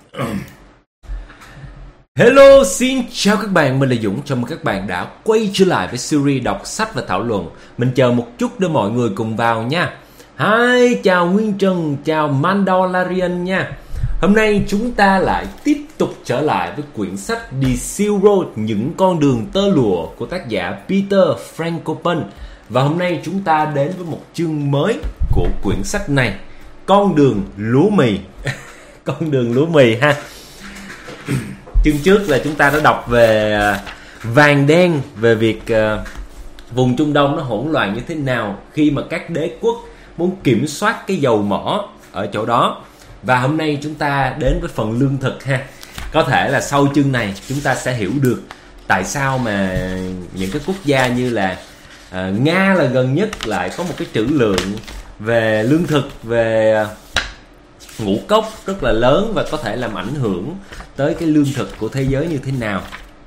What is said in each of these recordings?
Hello, xin chào các bạn, mình là Dũng. Chào mừng các bạn đã quay trở lại với series đọc sách và thảo luận. Mình chờ một chút để mọi người cùng vào nha. Hi, chào Nguyên Trần, chào Mandalorian nha. Hôm nay chúng ta lại tiếp tục trở lại với quyển sách The Silk Road, những con đường tơ lụa của tác giả Peter Frankopan. Và hôm nay chúng ta đến với một chương mới của quyển sách này, Con đường lúa mì. Con đường lúa mì ha. Chương trước là chúng ta đã đọc về vàng đen, về việc vùng Trung Đông nó hỗn loạn như thế nào khi mà các đế quốc muốn kiểm soát cái dầu mỏ ở chỗ đó. Và hôm nay chúng ta đến với phần lương thực ha. Có thể là sau chương này chúng ta sẽ hiểu được tại sao mà những cái quốc gia như là Nga là gần nhất lại có một cái trữ lượng về lương thực, về ngũ cốc rất là lớn và có thể làm ảnh hưởng tới cái lương thực của thế giới như thế nào.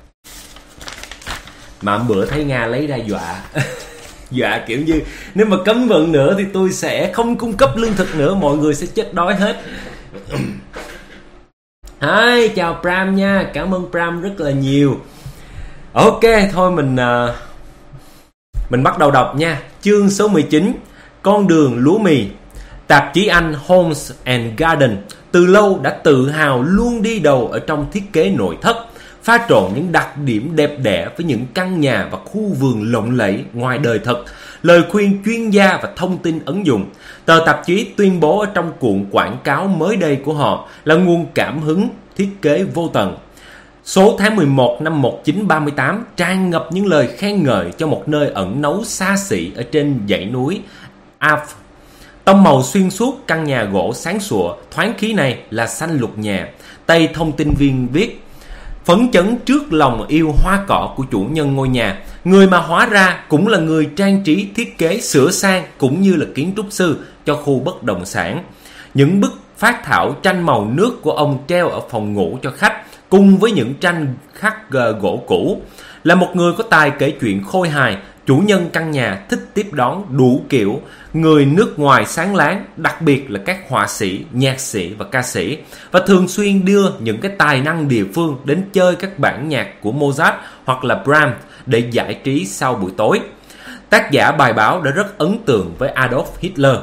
Mà bữa thấy Nga lấy ra dọa dọa kiểu như nếu mà cấm vận nữa thì tôi sẽ không cung cấp lương thực nữa, mọi người sẽ chết đói hết. Hi, chào Pram nha, cảm ơn Pram rất là nhiều. Ok, thôi mình bắt đầu đọc nha. Chương số 19, Con đường lúa mì. Tạp chí Anh Homes and Garden từ lâu đã tự hào luôn đi đầu ở trong thiết kế nội thất, pha trộn những đặc điểm đẹp đẽ với những căn nhà và khu vườn lộng lẫy ngoài đời thật, lời khuyên chuyên gia và thông tin ứng dụng. Tờ tạp chí tuyên bố ở trong cuộn quảng cáo mới đây của họ là nguồn cảm hứng thiết kế vô tận. Số tháng 11 năm 1938 tràn ngập những lời khen ngợi cho một nơi ẩn náu xa xỉ ở trên dãy núi Alps. Tông màu xuyên suốt căn nhà gỗ sáng sủa, thoáng khí này là xanh lục nhẹ. Tay thông tin viên viết: phấn chấn trước lòng yêu hoa cỏ của chủ nhân ngôi nhà, người mà hóa ra cũng là người trang trí thiết kế sửa sang cũng như là kiến trúc sư cho khu bất động sản. Những bức phác thảo tranh màu nước của ông treo ở phòng ngủ cho khách, cùng với những tranh khắc gỗ cũ. Là một người có tài kể chuyện khôi hài, chủ nhân căn nhà thích tiếp đón đủ kiểu người nước ngoài sáng láng, đặc biệt là các họa sĩ, nhạc sĩ và ca sĩ, và thường xuyên đưa những cái tài năng địa phương đến chơi các bản nhạc của Mozart hoặc là Brahms để giải trí sau buổi tối. Tác giả bài báo đã rất ấn tượng với Adolf Hitler.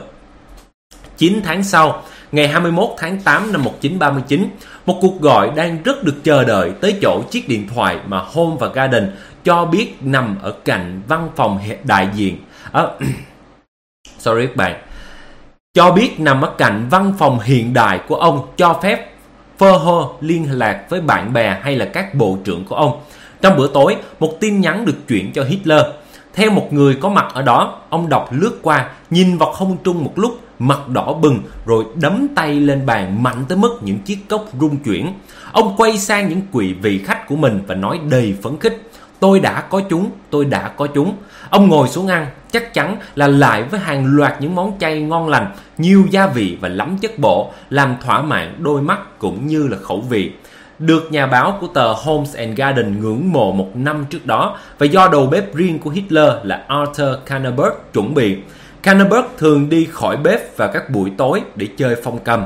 9 tháng sau, ngày 21 tháng 8 năm 1939, một cuộc gọi đang rất được chờ đợi tới chỗ chiếc điện thoại mà Home và Garden cho biết nằm ở cạnh văn phòng đại diện. Sorry các bạn. Cho biết nằm ở cạnh văn phòng hiện đại của ông, cho phép Führer liên lạc với bạn bè hay là các bộ trưởng của ông. Trong bữa tối, một tin nhắn được chuyển cho Hitler. Theo một người có mặt ở đó, ông đọc lướt qua, nhìn vào không trung một lúc, mặt đỏ bừng, rồi đấm tay lên bàn mạnh tới mức những chiếc cốc rung chuyển. Ông quay sang những vị khách của mình và nói đầy phấn khích: tôi đã có chúng. Ông ngồi xuống ăn, chắc chắn là lại với hàng loạt những món chay ngon lành, nhiều gia vị và lắm chất bổ, làm thỏa mãn đôi mắt cũng như là khẩu vị. Được nhà báo của tờ Homes and Garden ngưỡng mộ một năm trước đó, và do đầu bếp riêng của Hitler là Arthur Kannerberg chuẩn bị. Kannerberg thường đi khỏi bếp vào các buổi tối để chơi phong cầm.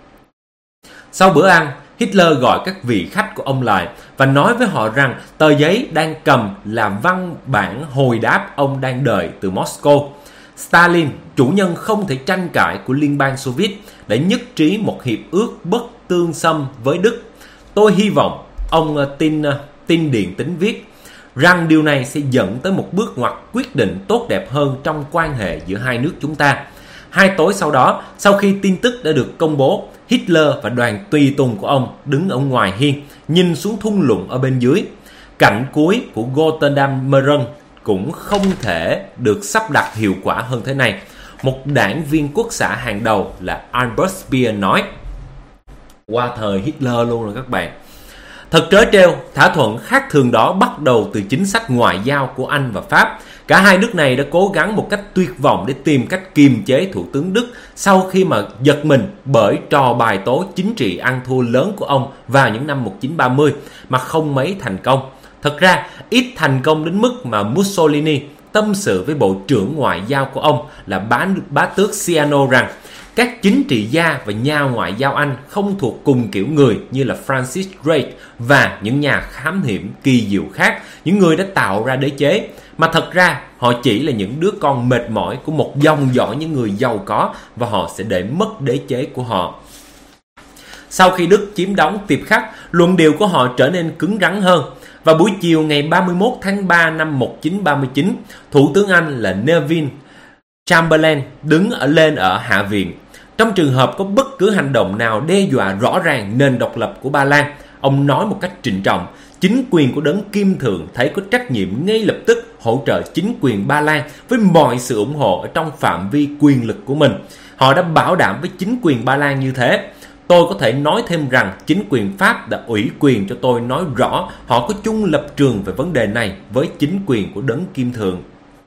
Sau bữa ăn, Hitler gọi các vị khách của ông lại và nói với họ rằng tờ giấy đang cầm là văn bản hồi đáp ông đang đợi từ Moscow. Stalin, chủ nhân không thể tranh cãi của Liên bang Xô Viết, đã nhất trí một hiệp ước bất tương xâm với Đức. Tôi hy vọng, ông tin điện tín viết, rằng điều này sẽ dẫn tới một bước ngoặt quyết định tốt đẹp hơn trong quan hệ giữa hai nước chúng ta. 2 tối sau đó, sau khi tin tức đã được công bố, Hitler và đoàn tùy tùng của ông đứng ở ngoài hiên, nhìn xuống thung lũng ở bên dưới. Cảnh cuối của Götterdammerung cũng không thể được sắp đặt hiệu quả hơn thế này. Một đảng viên quốc xã hàng đầu là Albert Speer nói. Qua thời Hitler luôn rồi các bạn. Thật trớ trêu, thỏa thuận khác thường đó bắt đầu từ chính sách ngoại giao của Anh và Pháp. Cả hai nước này đã cố gắng một cách tuyệt vọng để tìm cách kiềm chế Thủ tướng Đức sau khi mà giật mình bởi trò bài tố chính trị ăn thua lớn của ông vào những năm 1930 mà không mấy thành công. Thật ra, ít thành công đến mức mà Mussolini tâm sự với bộ trưởng ngoại giao của ông là bá tước Ciano rằng Các chính trị gia và nhà ngoại giao Anh không thuộc cùng kiểu người như là Francis Drake và những nhà khám hiểm kỳ diệu khác, những người đã tạo ra đế chế, mà thật ra họ chỉ là những đứa con mệt mỏi của một dòng dõi những người giàu có, và họ sẽ để mất đế chế của họ. Sau khi Đức chiếm đóng Tiệp Khắc, luận điệu của họ trở nên cứng rắn hơn. Vào buổi chiều ngày 31 tháng 3 năm 1939, Thủ tướng Anh là Neville Chamberlain đứng lên ở Hạ viện. Trong trường hợp có bất cứ hành động nào đe dọa rõ ràng nền độc lập của Ba Lan, ông nói một cách trịnh trọng, chính quyền của đấng Kim Thượng thấy có trách nhiệm ngay lập tức hỗ trợ chính quyền Ba Lan với mọi sự ủng hộ ở trong phạm vi quyền lực của mình. Họ đã bảo đảm với chính quyền Ba Lan như thế. Tôi có thể nói thêm rằng chính quyền Pháp đã ủy quyền cho tôi nói rõ họ có chung lập trường về vấn đề này với chính quyền của đấng Kim Thượng.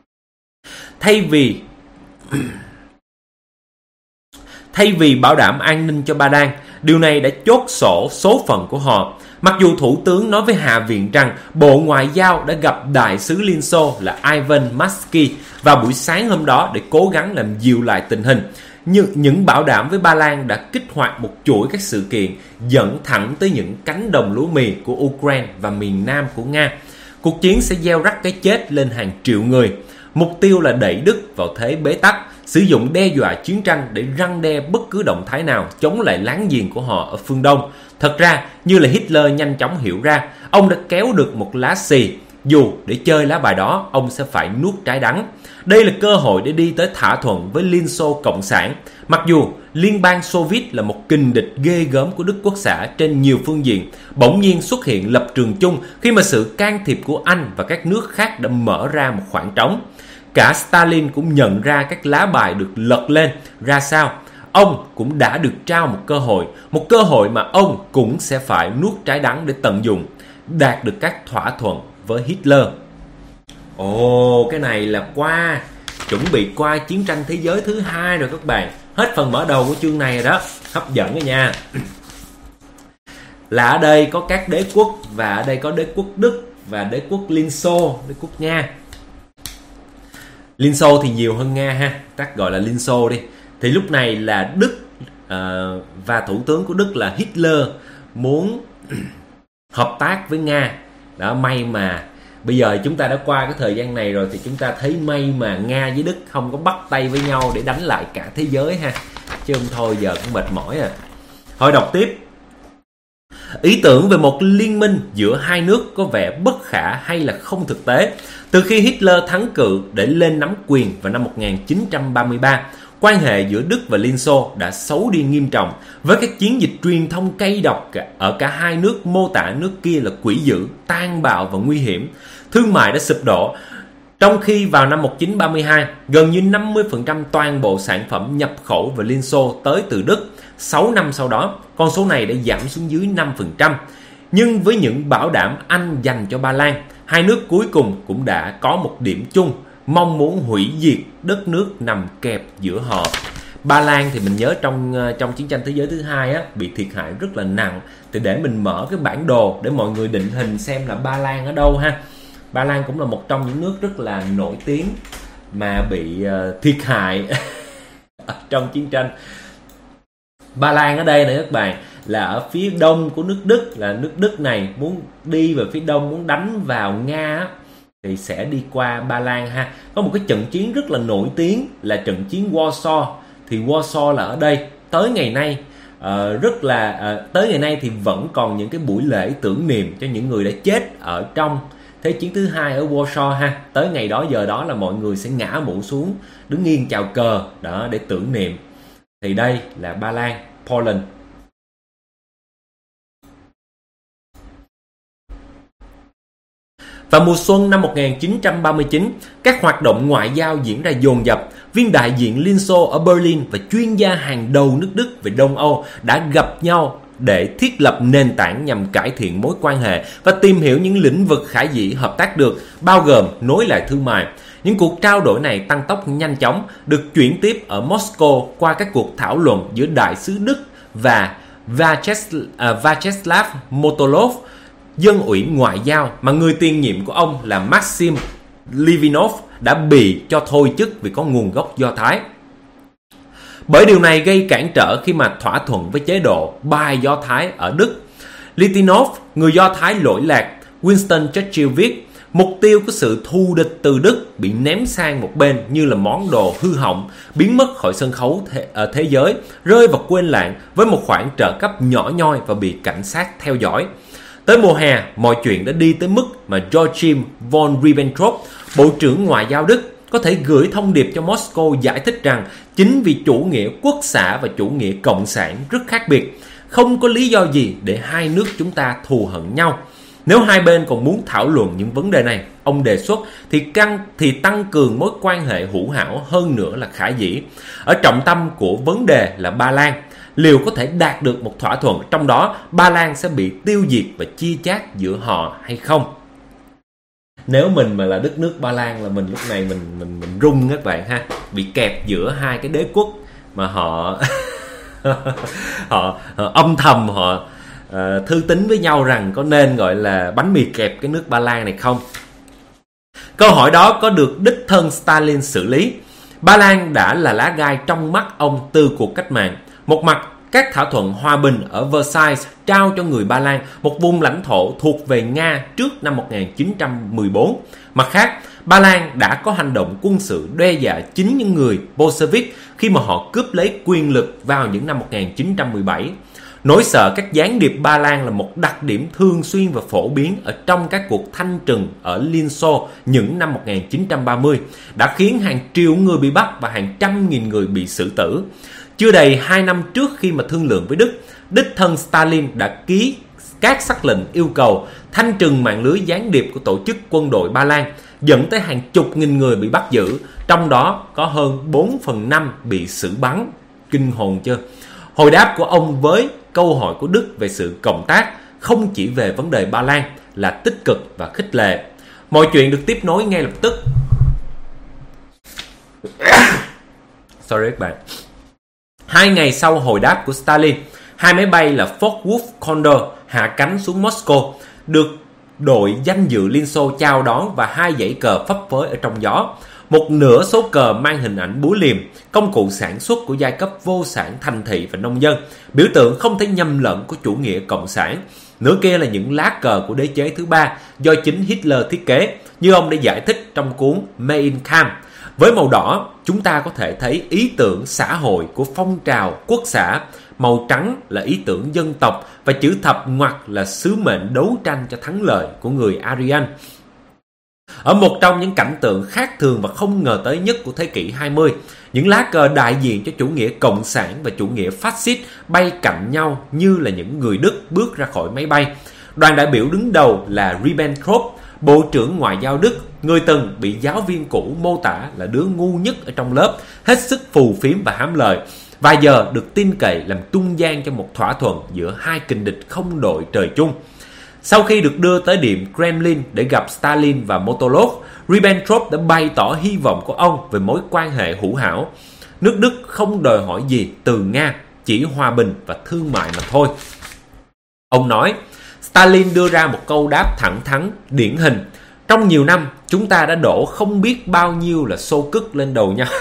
Thay vì bảo đảm an ninh cho Ba Lan, điều này đã chốt sổ số phận của họ. Mặc dù Thủ tướng nói với Hạ viện rằng Bộ Ngoại giao đã gặp đại sứ Liên Xô là Ivan Matsky vào buổi sáng hôm đó để cố gắng làm dịu lại tình hình, nhưng những bảo đảm với Ba Lan đã kích hoạt một chuỗi các sự kiện dẫn thẳng tới những cánh đồng lúa mì của Ukraine và miền Nam của Nga. Cuộc chiến sẽ gieo rắc cái chết lên hàng triệu người. Mục tiêu là đẩy Đức vào thế bế tắc, sử dụng đe dọa chiến tranh để răn đe bất cứ động thái nào chống lại láng giềng của họ ở phương Đông. Thật ra, như là Hitler nhanh chóng hiểu ra, ông đã kéo được một lá xì. Dù để chơi lá bài đó, ông sẽ phải nuốt trái đắng. Đây là cơ hội để đi tới thỏa thuận với Liên Xô Cộng sản. Mặc dù Liên bang Xô Viết là một kình địch ghê gớm của Đức Quốc xã trên nhiều phương diện, bỗng nhiên xuất hiện lập trường chung khi mà sự can thiệp của Anh và các nước khác đã mở ra một khoảng trống. Cả Stalin cũng nhận ra các lá bài được lật lên ra sao. Ông cũng đã được trao một cơ hội mà ông cũng sẽ phải nuốt trái đắng để tận dụng, đạt được các thỏa thuận với Hitler. Ồ, cái này là chuẩn bị qua chiến tranh thế giới thứ 2 rồi các bạn. Hết phần mở đầu của chương này rồi đó, hấp dẫn rồi nha. Là ở đây có các đế quốc, và ở đây có đế quốc Đức và đế quốc Liên Xô, đế quốc Nga. Liên Xô thì nhiều hơn Nga ha, tắt gọi là Liên Xô đi. Thì lúc này là Đức và thủ tướng của Đức là Hitler muốn hợp tác với Nga. Đó, may mà bây giờ chúng ta đã qua cái thời gian này rồi thì chúng ta thấy may mà Nga với Đức không có bắt tay với nhau để đánh lại cả thế giới ha. Chứ không thôi giờ cũng mệt mỏi à. Thôi đọc tiếp. Ý tưởng về một liên minh giữa hai nước có vẻ bất khả hay là không thực tế. Từ khi Hitler thắng cử để lên nắm quyền vào năm 1933, quan hệ giữa Đức và Liên Xô đã xấu đi nghiêm trọng, với các chiến dịch truyền thông cay độc ở cả hai nước mô tả nước kia là quỷ dữ, tàn bạo và nguy hiểm. Thương mại đã sụp đổ, trong khi vào năm 1932, gần như 50% toàn bộ sản phẩm nhập khẩu vào Liên Xô tới từ Đức. 6 năm sau đó, con số này đã giảm xuống dưới 5%. Nhưng với những bảo đảm Anh dành cho Ba Lan, hai nước cuối cùng cũng đã có một điểm chung, mong muốn hủy diệt đất nước nằm kẹp giữa họ. Ba Lan thì mình nhớ trong chiến tranh thế giới thứ 2 á, bị thiệt hại rất là nặng. Thì để mình mở cái bản đồ để mọi người định hình xem là Ba Lan ở đâu ha. Ba Lan cũng là một trong những nước rất là nổi tiếng mà bị thiệt hại trong chiến tranh. Ba Lan ở đây này các bạn là ở phía đông của nước Đức, là nước Đức này muốn đi về phía đông, muốn đánh vào Nga á, thì sẽ đi qua Ba Lan ha. Có một cái trận chiến rất là nổi tiếng là trận chiến Warsaw. Thì Warsaw là ở đây tới ngày nay tới ngày nay thì vẫn còn những cái buổi lễ tưởng niệm cho những người đã chết ở trong Thế chiến thứ 2 ở Warsaw ha. Tới ngày đó giờ đó là mọi người sẽ ngã mũ xuống, đứng nghiêng chào cờ đó để tưởng niệm. Thì đây là Ba Lan, Poland. Vào mùa xuân năm 1939, các hoạt động ngoại giao diễn ra dồn dập. Viên đại diện Liên Xô ở Berlin và chuyên gia hàng đầu nước Đức về Đông Âu đã gặp nhau để thiết lập nền tảng nhằm cải thiện mối quan hệ và tìm hiểu những lĩnh vực khả dĩ hợp tác được, bao gồm nối lại thương mại. Những cuộc trao đổi này tăng tốc nhanh chóng, được chuyển tiếp ở Moscow qua các cuộc thảo luận giữa đại sứ Đức và Vyacheslav Motolov, dân ủy ngoại giao mà người tiền nhiệm của ông là Maxim Livinov đã bị cho thôi chức vì có nguồn gốc Do Thái. Bởi điều này gây cản trở khi mà thỏa thuận với chế độ bài Do Thái ở Đức. Litinov, người Do Thái lỗi lạc, Winston Churchill viết, mục tiêu của sự thù địch từ Đức bị ném sang một bên như là món đồ hư hỏng, biến mất khỏi sân khấu thế giới, rơi vào quên lãng với một khoản trợ cấp nhỏ nhoi và bị cảnh sát theo dõi. Tới mùa hè, mọi chuyện đã đi tới mức mà Joachim von Ribbentrop, Bộ trưởng Ngoại giao Đức, có thể gửi thông điệp cho Moscow giải thích rằng chính vì chủ nghĩa quốc xã và chủ nghĩa cộng sản rất khác biệt, không có lý do gì để hai nước chúng ta thù hận nhau. Nếu hai bên còn muốn thảo luận những vấn đề này, ông đề xuất thì tăng cường mối quan hệ hữu hảo hơn nữa là khả dĩ. Ở trọng tâm của vấn đề là Ba Lan. Liệu có thể đạt được một thỏa thuận trong đó Ba Lan sẽ bị tiêu diệt và chia chác giữa họ hay không? Nếu mình mà là đất nước Ba Lan là mình lúc này mình run các bạn ha, bị kẹp giữa hai cái đế quốc mà họ họ âm thầm họ thư tín với nhau rằng có nên gọi là bánh mì kẹp cái nước Ba Lan này không. Câu hỏi đó có được đích thân Stalin xử lý. Ba Lan đã là lá gai trong mắt ông từ cuộc cách mạng. Một mặt, các thỏa thuận hòa bình ở Versailles trao cho người Ba Lan một vùng lãnh thổ thuộc về Nga trước năm 1914. Mặt khác, Ba Lan đã có hành động quân sự đe dọa chính những người Bolshevik khi mà họ cướp lấy quyền lực vào những năm 1917. Nỗi sợ các gián điệp Ba Lan là một đặc điểm thường xuyên và phổ biến ở trong các cuộc thanh trừng ở Liên Xô những năm 1930, đã khiến hàng triệu người bị bắt và hàng trăm nghìn người bị xử tử. Chưa đầy 2 năm trước khi mà thương lượng với Đức, đích thân Stalin đã ký các sắc lệnh yêu cầu thanh trừng mạng lưới gián điệp của tổ chức quân đội Ba Lan, dẫn tới hàng chục nghìn người bị bắt giữ, trong đó có hơn 4/5 bị xử bắn. Kinh hồn chưa? Hồi đáp của ông với câu hỏi của Đức về sự cộng tác không chỉ về vấn đề Ba Lan là tích cực và khích lệ. Mọi chuyện được tiếp nối ngay lập tức. Sorry các bạn. 2 ngày sau hồi đáp của Stalin, 2 máy bay là Focke-Wulf Condor hạ cánh xuống Moscow, được đội danh dự Liên Xô chào đón và 2 dãy cờ phấp phới ở trong gió. Một nửa số cờ mang hình ảnh búa liềm, công cụ sản xuất của giai cấp vô sản thành thị và nông dân, biểu tượng không thể nhầm lẫn của chủ nghĩa cộng sản. Nửa kia là những lá cờ của đế chế thứ ba do chính Hitler thiết kế, như ông đã giải thích trong cuốn Mein Kampf. Với màu đỏ, chúng ta có thể thấy ý tưởng xã hội của phong trào quốc xã, màu trắng là ý tưởng dân tộc và chữ thập ngoặc là sứ mệnh đấu tranh cho thắng lợi của người Aryan. Ở một trong những cảnh tượng khác thường và không ngờ tới nhất của thế kỷ 20, những lá cờ đại diện cho chủ nghĩa cộng sản và chủ nghĩa phát xít bay cạnh nhau như là những người Đức bước ra khỏi máy bay. Đoàn đại biểu đứng đầu là Ribbentrop, Bộ trưởng Ngoại giao Đức, người từng bị giáo viên cũ mô tả là đứa ngu nhất ở trong lớp, hết sức phù phiếm và hám lợi, và giờ được tin cậy làm trung gian cho một thỏa thuận giữa hai kình địch không đội trời chung. Sau khi được đưa tới điểm Kremlin để gặp Stalin và Molotov, Ribbentrop đã bày tỏ hy vọng của ông về mối quan hệ hữu hảo. Nước Đức không đòi hỏi gì từ Nga, chỉ hòa bình và thương mại mà thôi. Ông nói, Stalin đưa ra một câu đáp thẳng thắn, điển hình. Trong nhiều năm, chúng ta đã đổ không biết bao nhiêu là xô cức lên đầu nhau.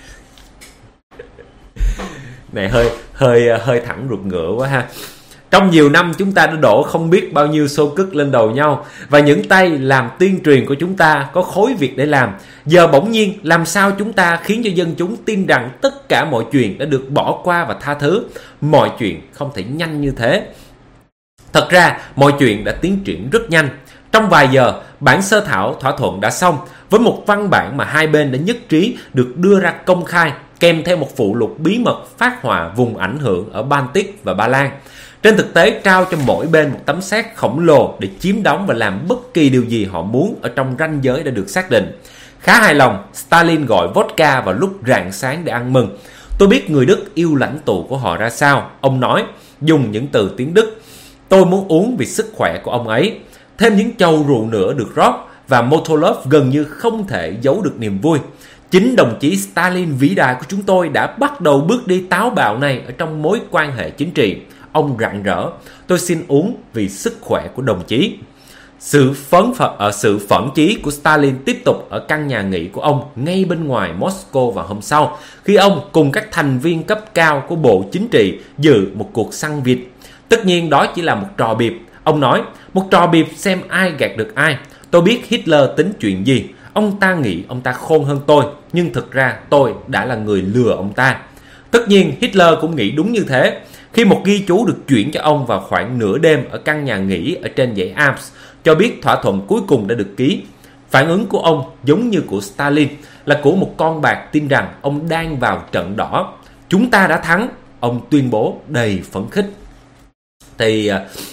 Này hơi thẳng ruột ngựa quá ha. Trong nhiều năm chúng ta đã đổ không biết bao nhiêu xô cức lên đầu nhau, và những tay làm tuyên truyền của chúng ta có khối việc để làm. Giờ bỗng nhiên làm sao chúng ta khiến cho dân chúng tin rằng tất cả mọi chuyện đã được bỏ qua và tha thứ. Mọi chuyện không thể nhanh như thế. Thật ra mọi chuyện đã tiến triển rất nhanh. Trong vài giờ, bản sơ thảo thỏa thuận đã xong, với một văn bản mà hai bên đã nhất trí được đưa ra công khai, kèm theo một phụ lục bí mật phát họa vùng ảnh hưởng ở Baltic và Ba Lan. Trên thực tế, trao cho mỗi bên một tấm séc khổng lồ để chiếm đóng và làm bất kỳ điều gì họ muốn ở trong ranh giới đã được xác định. Khá hài lòng, Stalin gọi vodka vào lúc rạng sáng để ăn mừng. Tôi biết người Đức yêu lãnh tụ của họ ra sao, ông nói, dùng những từ tiếng Đức. Tôi muốn uống vì sức khỏe của ông ấy. Thêm những chầu rượu nữa được rót, và Molotov gần như không thể giấu được niềm vui. Chính đồng chí Stalin vĩ đại của chúng tôi đã bắt đầu bước đi táo bạo này ở trong mối quan hệ chính trị. Ông rạng rỡ, tôi xin uống vì sức khỏe của đồng chí. Sự phẫn chí của Stalin tiếp tục ở căn nhà nghỉ của ông ngay bên ngoài Moscow vào hôm sau, khi ông cùng các thành viên cấp cao của Bộ Chính trị dự một cuộc săn vịt. Tất nhiên đó chỉ là một trò biệp. Ông nói, một trò biệp xem ai gạt được ai. Tôi biết Hitler tính chuyện gì. Ông ta nghĩ ông ta khôn hơn tôi, nhưng thực ra tôi đã là người lừa ông ta. Tất nhiên Hitler cũng nghĩ đúng như thế. Khi một ghi chú được chuyển cho ông vào khoảng nửa đêm ở căn nhà nghỉ ở trên dãy Alps, cho biết thỏa thuận cuối cùng đã được ký. Phản ứng của ông giống như của Stalin, là của một con bạc tin rằng ông đang vào trận đỏ. Chúng ta đã thắng, ông tuyên bố đầy phấn khích. Thì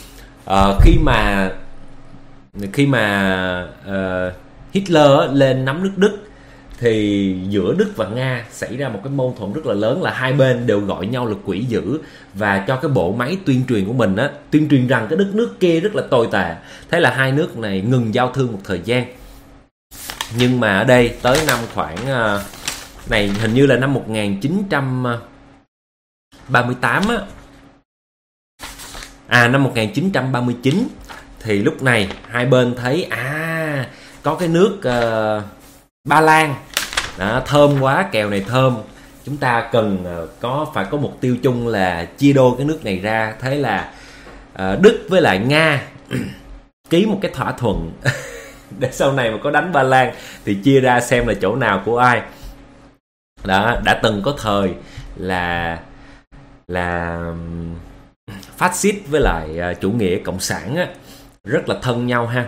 khi mà Hitler lên nắm nước Đức, thì giữa Đức và Nga xảy ra một cái mâu thuẫn rất là lớn, là hai bên đều gọi nhau là quỷ dữ và cho cái bộ máy tuyên truyền của mình tuyên truyền rằng cái đất nước kia rất là tồi tệ. Thế là hai nước này ngừng giao thương một thời gian. Nhưng mà ở đây tới năm khoảng này, hình như là năm 1938 năm 1939, thì lúc này hai bên thấy có cái nước Ba Lan đó, thơm quá, kèo này thơm, chúng ta cần phải có mục tiêu chung là chia đôi cái nước này ra. Thế là Đức với lại Nga ký một cái thỏa thuận để sau này mà có đánh Ba Lan thì chia ra xem là chỗ nào của ai. Đó, đã từng có thời là phát xít với lại chủ nghĩa cộng sản rất là thân nhau ha.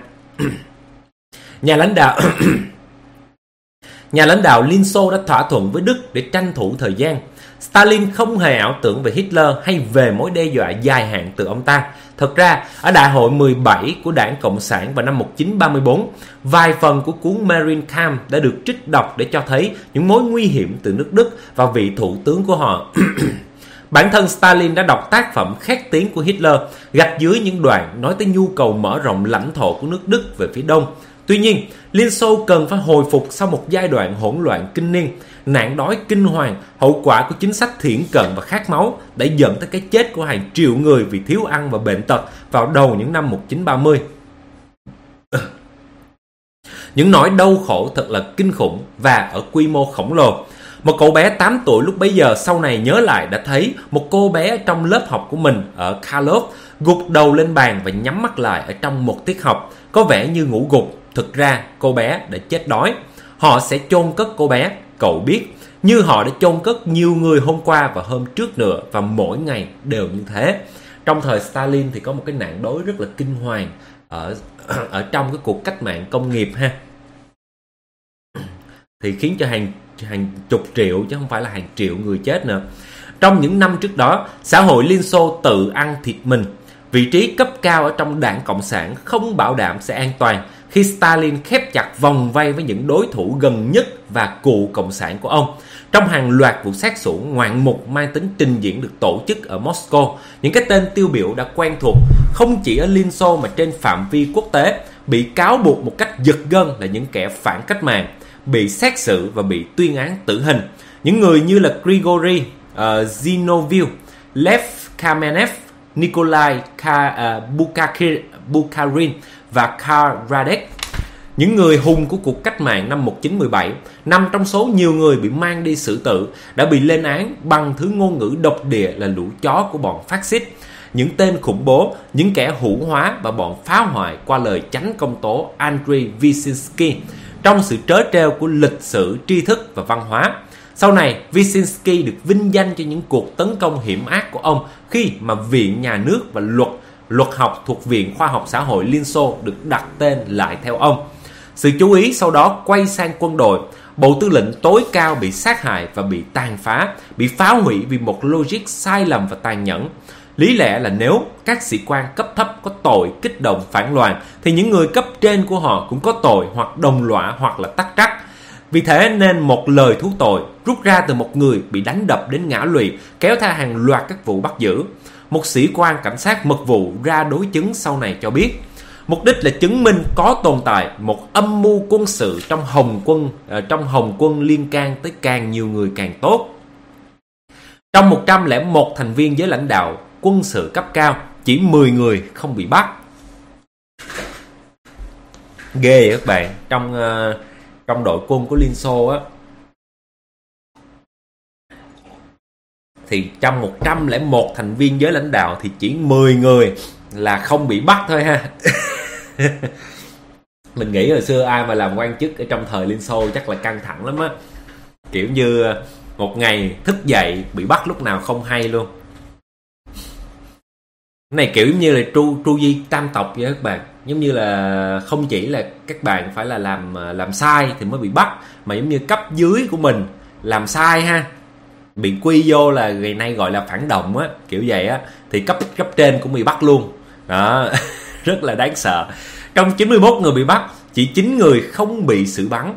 Nhà lãnh đạo Liên Xô đã thỏa thuận với Đức để tranh thủ thời gian. Stalin không hề ảo tưởng về Hitler hay về mối đe dọa dài hạn từ ông ta. Thật ra, ở đại hội 17 của Đảng Cộng sản vào năm 1934, vài phần của cuốn Mein Kampf đã được trích đọc để cho thấy những mối nguy hiểm từ nước Đức và vị thủ tướng của họ. Bản thân Stalin đã đọc tác phẩm khét tiếng của Hitler, gạch dưới những đoạn nói tới nhu cầu mở rộng lãnh thổ của nước Đức về phía đông. Tuy nhiên, Liên Xô cần phải hồi phục sau một giai đoạn hỗn loạn kinh niên, nạn đói kinh hoàng, hậu quả của chính sách thiển cận và khát máu đã dẫn tới cái chết của hàng triệu người vì thiếu ăn và bệnh tật vào đầu những năm 1930. Những nỗi đau khổ thật là kinh khủng và ở quy mô khổng lồ. Một cậu bé 8 tuổi lúc bấy giờ sau này nhớ lại đã thấy một cô bé trong lớp học của mình ở Karlov gục đầu lên bàn và nhắm mắt lại ở trong một tiết học, có vẻ như ngủ gục. Thực ra cô bé đã chết đói. Họ sẽ chôn cất cô bé, cậu biết, như họ đã chôn cất nhiều người hôm qua và hôm trước nữa, và mỗi ngày đều như thế. Trong thời Stalin thì có một cái nạn đói rất là kinh hoàng ở trong cái cuộc cách mạng công nghiệp ha, thì khiến cho hàng chục triệu chứ không phải là hàng triệu người chết nữa. Trong những năm trước đó, xã hội Liên Xô tự ăn thịt mình. Vị trí cấp cao ở trong Đảng Cộng sản không bảo đảm sẽ an toàn khi Stalin khép chặt vòng vây với những đối thủ gần nhất và cựu cộng sản của ông. Trong hàng loạt vụ sát sủng ngoạn mục mang tính trình diễn được tổ chức ở Moscow, những cái tên tiêu biểu đã quen thuộc không chỉ ở Liên Xô mà trên phạm vi quốc tế, bị cáo buộc một cách giật gân là những kẻ phản cách mạng, bị xét xử và bị tuyên án tử hình. Những người như là Grigory Zinoviev, Lev Kamenev, Nikolai Bukharin và Karl Radek, những người hùng của cuộc cách mạng năm 1917, nằm trong số nhiều người bị mang đi xử tử, đã bị lên án bằng thứ ngôn ngữ độc địa là lũ chó của bọn phát xít, những tên khủng bố, những kẻ hủ hóa và bọn phá hoại qua lời chánh công tố Andrei Vyshensky trong sự trớ trêu của lịch sử, tri thức và văn hóa. Sau này, Vyshensky được vinh danh cho những cuộc tấn công hiểm ác của ông khi mà Viện Nhà nước và luật học thuộc Viện Khoa học Xã hội Liên Xô được đặt tên lại theo ông. Sự chú ý sau đó quay sang quân đội. Bộ tư lệnh tối cao bị sát hại và bị tàn phá, bị phá hủy vì một logic sai lầm và tàn nhẫn. Lý lẽ là nếu các sĩ quan cấp thấp có tội kích động phản loạn thì những người cấp trên của họ cũng có tội hoặc đồng lõa hoặc là tắc trách. Vì thế nên một lời thú tội rút ra từ một người bị đánh đập đến ngã lụy, kéo theo hàng loạt các vụ bắt giữ. Một sĩ quan cảnh sát mật vụ ra đối chứng sau này cho biết, mục đích là chứng minh có tồn tại một âm mưu quân sự trong Hồng quân liên can tới càng nhiều người càng tốt. Trong 101 thành viên giới lãnh đạo quân sự cấp cao, chỉ 10 người không bị bắt. ghê các bạn. Trong đội quân của Liên Xô á, thì trong 101 thành viên giới lãnh đạo thì chỉ 10 người là không bị bắt thôi ha. Mình nghĩ hồi xưa ai mà làm quan chức ở trong thời Liên Xô chắc là căng thẳng lắm á. Kiểu như một ngày thức dậy bị bắt lúc nào không hay luôn. Này kiểu như là tru di tam tộc vậy các bạn. Giống như là không chỉ là các bạn phải là làm sai thì mới bị bắt, mà giống như cấp dưới của mình làm sai ha, bị quy vô là ngày nay gọi là phản động á, kiểu vậy á, thì cấp trên cũng bị bắt luôn. Đó, rất là đáng sợ. Trong 91 người bị bắt, chỉ 9 người không bị xử bắn.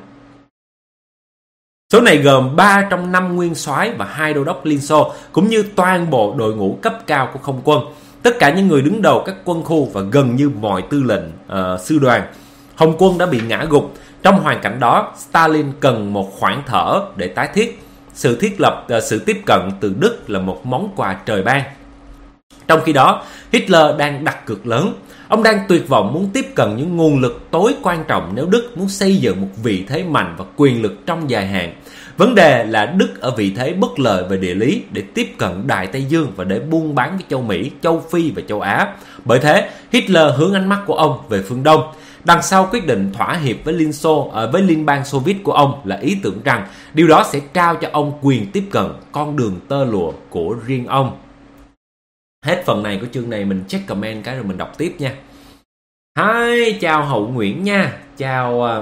Số này gồm 3 trong 5 nguyên soái và 2 đô đốc Liên Xô, cũng như toàn bộ đội ngũ cấp cao của không quân, tất cả những người đứng đầu các quân khu và gần như mọi tư lệnh sư đoàn. Hồng quân đã bị ngã gục. Trong hoàn cảnh đó, Stalin cần một khoảng thở để tái thiết. Sự tiếp cận từ Đức là một món quà trời ban. Trong khi đó, Hitler đang đặt cược lớn. Ông đang tuyệt vọng muốn tiếp cận những nguồn lực tối quan trọng nếu Đức muốn xây dựng một vị thế mạnh và quyền lực trong dài hạn. Vấn đề là Đức ở vị thế bất lợi về địa lý để tiếp cận Đại Tây Dương và để buôn bán với châu Mỹ, châu Phi và châu Á. Bởi thế, Hitler hướng ánh mắt của ông về phương Đông. Đằng sau quyết định thỏa hiệp với Liên bang Xô Viết của ông là ý tưởng rằng điều đó sẽ trao cho ông quyền tiếp cận con đường tơ lụa của riêng ông. Hết phần này của chương này, mình check comment cái rồi mình đọc tiếp nha. Hi, chào Hậu Nguyễn nha. Chào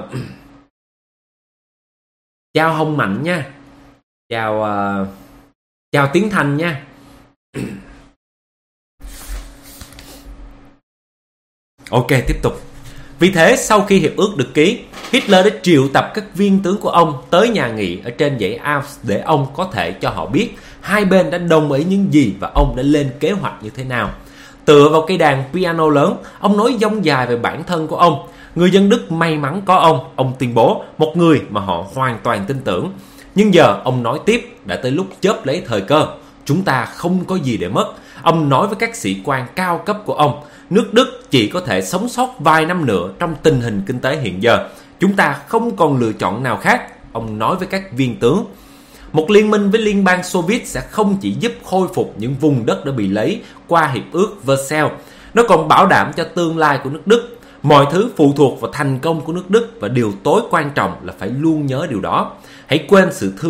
Hồng Mạnh nha. Chào Tiến Thành nha. Ok, tiếp tục. Vì thế, sau khi hiệp ước được ký, Hitler đã triệu tập các viên tướng của ông tới nhà nghị ở trên dãy Alps để ông có thể cho họ biết hai bên đã đồng ý những gì và ông đã lên kế hoạch như thế nào. Tựa vào cây đàn piano lớn, ông nói dông dài về bản thân của ông. Người dân Đức may mắn có ông tuyên bố, một người mà họ hoàn toàn tin tưởng. Nhưng giờ ông nói tiếp, đã tới lúc chớp lấy thời cơ. Chúng ta không có gì để mất. Ông nói với các sĩ quan cao cấp của ông, nước Đức chỉ có thể sống sót vài năm nữa trong tình hình kinh tế hiện giờ. Chúng ta không còn lựa chọn nào khác. Ông nói với các viên tướng, một liên minh với Liên bang Xô Viết sẽ không chỉ giúp khôi phục những vùng đất đã bị lấy qua hiệp ước Versailles, nó còn bảo đảm cho tương lai của nước Đức. Mọi thứ phụ thuộc vào thành công của nước Đức và điều tối quan trọng là phải luôn nhớ điều đó. Hãy quên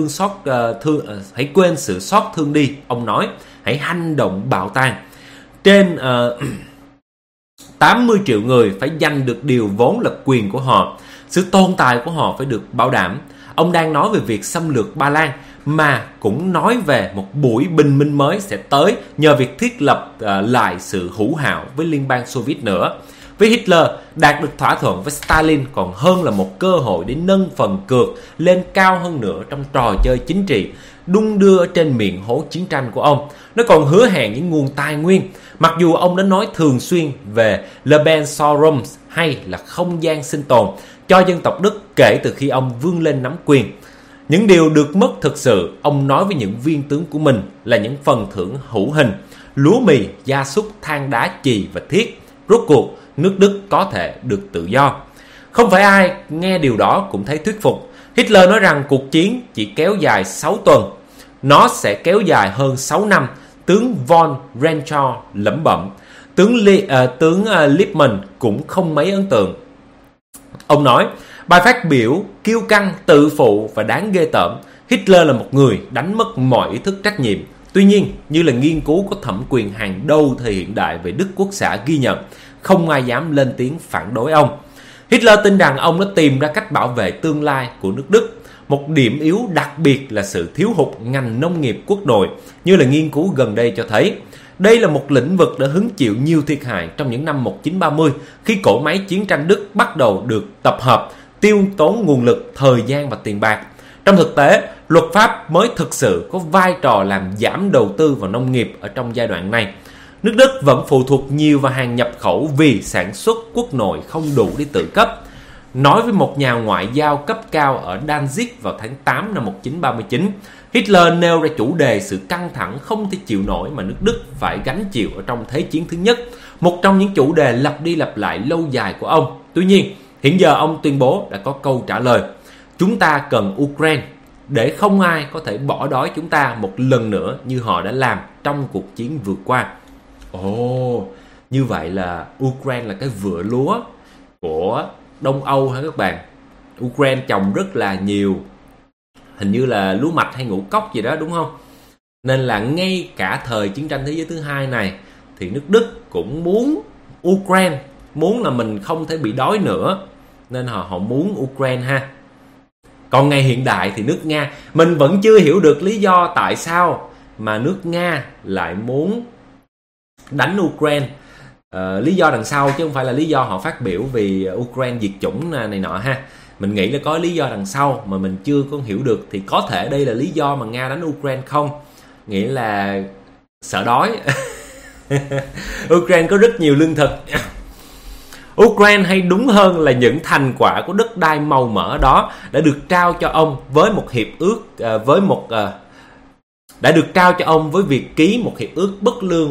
sự xót thương đi, ông nói. Hãy hành động bạo tan. Trên 80 triệu người phải giành được điều vốn là quyền của họ. Sự tồn tại của họ phải được bảo đảm. Ông đang nói về việc xâm lược Ba Lan, mà cũng nói về một buổi bình minh mới sẽ tới nhờ việc thiết lập lại sự hữu hảo với Liên bang Xô Viết nữa. Với Hitler, đạt được thỏa thuận với Stalin còn hơn là một cơ hội để nâng phần cược lên cao hơn nữa trong trò chơi chính trị đung đưa trên miệng hố chiến tranh của ông. Nó còn hứa hẹn những nguồn tài nguyên, mặc dù ông đã nói thường xuyên về Lebensraum hay là không gian sinh tồn cho dân tộc Đức kể từ khi ông vươn lên nắm quyền. Những điều được mất thực sự, ông nói với những viên tướng của mình, là những phần thưởng hữu hình: lúa mì, gia súc, than đá, chì và thiết. Rốt cuộc, nước Đức có thể được tự do. Không phải ai nghe điều đó cũng thấy thuyết phục. Hitler nói rằng cuộc chiến chỉ kéo dài 6 tuần. Nó sẽ kéo dài hơn 6 năm, tướng von Ranchow lẩm bẩm. Tướng Lippmann cũng không mấy ấn tượng. Ông nói, bài phát biểu kiêu căng, tự phụ và đáng ghê tởm. Hitler là một người đánh mất mọi ý thức trách nhiệm. Tuy nhiên, như là nghiên cứu có thẩm quyền hàng đầu thời hiện đại về Đức Quốc xã ghi nhận, không ai dám lên tiếng phản đối ông. Hitler tin rằng ông đã tìm ra cách bảo vệ tương lai của nước Đức. Một điểm yếu đặc biệt là sự thiếu hụt ngành nông nghiệp quốc nội, như là nghiên cứu gần đây cho thấy. Đây là một lĩnh vực đã hứng chịu nhiều thiệt hại trong những năm 1930, khi cỗ máy chiến tranh Đức bắt đầu được tập hợp, tiêu tốn nguồn lực, thời gian và tiền bạc. Trong thực tế, luật pháp mới thực sự có vai trò làm giảm đầu tư vào nông nghiệp ở trong giai đoạn này. Nước Đức vẫn phụ thuộc nhiều vào hàng nhập khẩu vì sản xuất quốc nội không đủ để tự cấp. Nói với một nhà ngoại giao cấp cao ở Danzig vào tháng 8 năm 1939, Hitler nêu ra chủ đề sự căng thẳng không thể chịu nổi mà nước Đức phải gánh chịu ở trong Thế chiến thứ nhất, một trong những chủ đề lặp đi lặp lại lâu dài của ông. Tuy nhiên, Hiện giờ ông tuyên bố đã có câu trả lời: chúng ta cần Ukraine để không ai có thể bỏ đói chúng ta một lần nữa như họ đã làm trong cuộc chiến vừa qua. Như vậy là Ukraine là cái vựa lúa của Đông Âu hả các bạn? Ukraine trồng rất là nhiều, hình như là lúa mạch hay ngũ cốc gì đó đúng không? Nên là ngay cả thời chiến tranh thế giới thứ hai này thì nước Đức cũng muốn Ukraine, muốn là mình không thể bị đói nữa, nên họ muốn Ukraine ha. Còn ngày hiện đại thì nước Nga, mình vẫn chưa hiểu được lý do tại sao mà nước Nga lại muốn đánh Ukraine. Lý do đằng sau chứ không phải là lý do họ phát biểu vì Ukraine diệt chủng này nọ ha. Mình nghĩ là có lý do đằng sau mà mình chưa có hiểu được. Thì có thể đây là lý do mà Nga đánh Ukraine không? Nghĩa là sợ đói. Ukraine có rất nhiều lương thực. Ukraine hay đúng hơn là những thành quả của đất đai màu mỡ đó đã được trao cho ông với một hiệp ước đã được trao cho ông với việc ký một hiệp ước bất lương.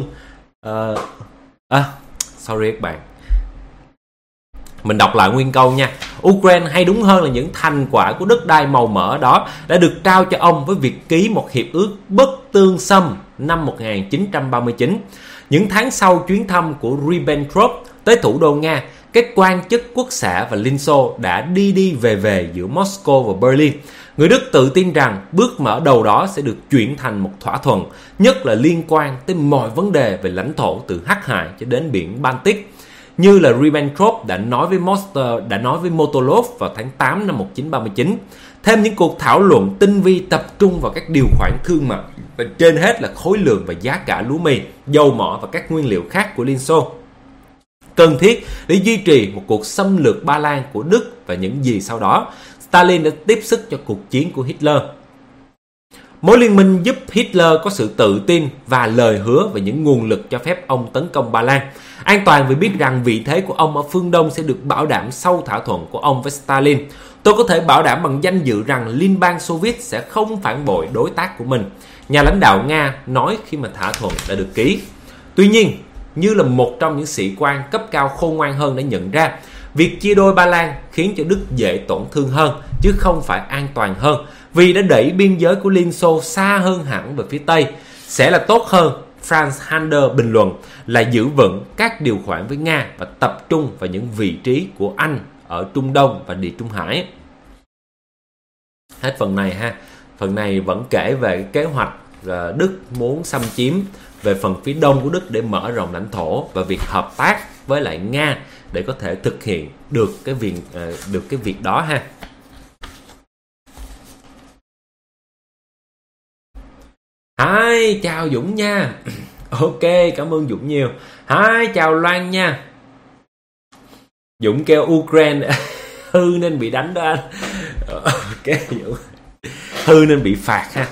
Sorry các bạn, mình đọc lại nguyên câu nha. Ukraine hay đúng hơn là những thành quả của đất đai màu mỡ đó đã được trao cho ông với việc ký một hiệp ước bất tương xâm năm 1939. Những tháng sau chuyến thăm của Ribbentrop tới thủ đô Nga, các quan chức quốc xã và Liên Xô đã đi về giữa Moscow và Berlin. Người Đức tự tin rằng bước mở đầu đó sẽ được chuyển thành một thỏa thuận, nhất là liên quan tới mọi vấn đề về lãnh thổ từ Hắc Hải cho đến biển Baltic. Như là Ribbentrop đã nói với Molotov vào tháng 8 năm 1939. Thêm những cuộc thảo luận tinh vi tập trung vào các điều khoản thương mại và trên hết là khối lượng và giá cả lúa mì, dầu mỏ và các nguyên liệu khác của Liên Xô, cần thiết để duy trì một cuộc xâm lược Ba Lan của Đức. Và những gì sau đó, Stalin đã tiếp sức cho cuộc chiến của Hitler. Mối liên minh giúp Hitler có sự tự tin và lời hứa về những nguồn lực cho phép ông tấn công Ba Lan. An toàn vì biết rằng vị thế của ông ở phương Đông sẽ được bảo đảm sau thỏa thuận của ông với Stalin. Tôi có thể bảo đảm bằng danh dự rằng Liên bang Xô Viết sẽ không phản bội đối tác của mình, nhà lãnh đạo Nga nói khi mà thỏa thuận đã được ký. Tuy nhiên, như là một trong những sĩ quan cấp cao khôn ngoan hơn đã nhận ra, việc chia đôi Ba Lan khiến cho Đức dễ tổn thương hơn chứ không phải an toàn hơn, vì đã đẩy biên giới của Liên Xô xa hơn hẳn về phía Tây. Sẽ là tốt hơn, Franz Hander bình luận, là giữ vững các điều khoản với Nga và tập trung vào những vị trí của Anh ở Trung Đông và Địa Trung Hải. Hết phần này ha. Phần này vẫn kể về kế hoạch Đức muốn xâm chiếm về phần phía đông của Đức để mở rộng lãnh thổ và việc hợp tác với lại Nga để có thể thực hiện được cái việc đó ha. Hi, chào Dũng nha. Ok, cảm ơn Dũng nhiều. Hi, chào Loan nha. Dũng kêu Ukraine hư nên bị đánh đó anh. Ok, Dũng hư nên bị phạt ha.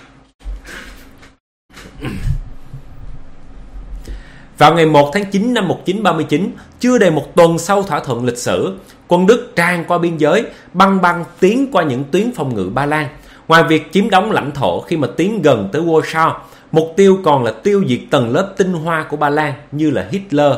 Vào ngày 1 tháng 9 năm 1939, chưa đầy một tuần sau thỏa thuận lịch sử, quân Đức tràn qua biên giới, băng tiến qua những tuyến phòng ngự Ba Lan. Ngoài việc chiếm đóng lãnh thổ khi mà tiến gần tới Warsaw, mục tiêu còn là tiêu diệt tầng lớp tinh hoa của Ba Lan như là Hitler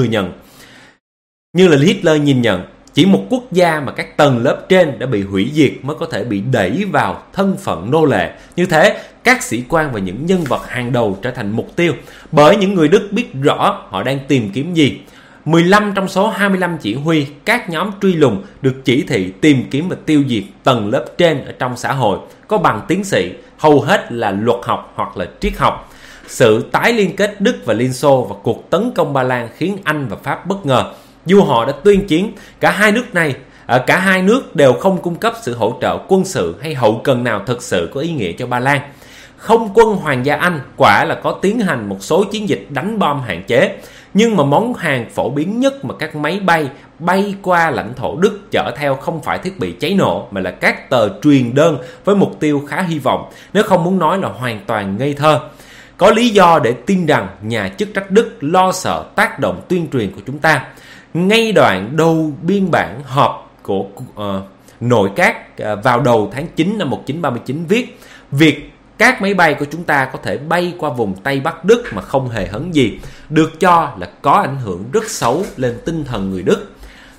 nhìn nhận. Chỉ một quốc gia mà các tầng lớp trên đã bị hủy diệt mới có thể bị đẩy vào thân phận nô lệ. Như thế, các sĩ quan và những nhân vật hàng đầu trở thành mục tiêu, bởi những người Đức biết rõ họ đang tìm kiếm gì. 15 trong số 25 chỉ huy các nhóm truy lùng được chỉ thị tìm kiếm và tiêu diệt tầng lớp trên ở trong xã hội, có bằng tiến sĩ, hầu hết là luật học hoặc là triết học. Sự tái liên kết Đức và Liên Xô và cuộc tấn công Ba Lan khiến Anh và Pháp bất ngờ. Dù họ đã tuyên chiến, cả hai nước đều không cung cấp sự hỗ trợ quân sự hay hậu cần nào thực sự có ý nghĩa cho Ba Lan. Không quân Hoàng gia Anh quả là có tiến hành một số chiến dịch đánh bom hạn chế, nhưng mà món hàng phổ biến nhất mà các máy bay qua lãnh thổ Đức chở theo không phải thiết bị cháy nổ, mà là các tờ truyền đơn với mục tiêu khá hy vọng, nếu không muốn nói là hoàn toàn ngây thơ. Có lý do để tin rằng nhà chức trách Đức lo sợ tác động tuyên truyền của chúng ta. Ngay đoạn đầu biên bản họp của nội các vào đầu tháng 9 năm 1939 viết: việc các máy bay của chúng ta có thể bay qua vùng Tây Bắc Đức mà không hề hấn gì, được cho là có ảnh hưởng rất xấu lên tinh thần người Đức.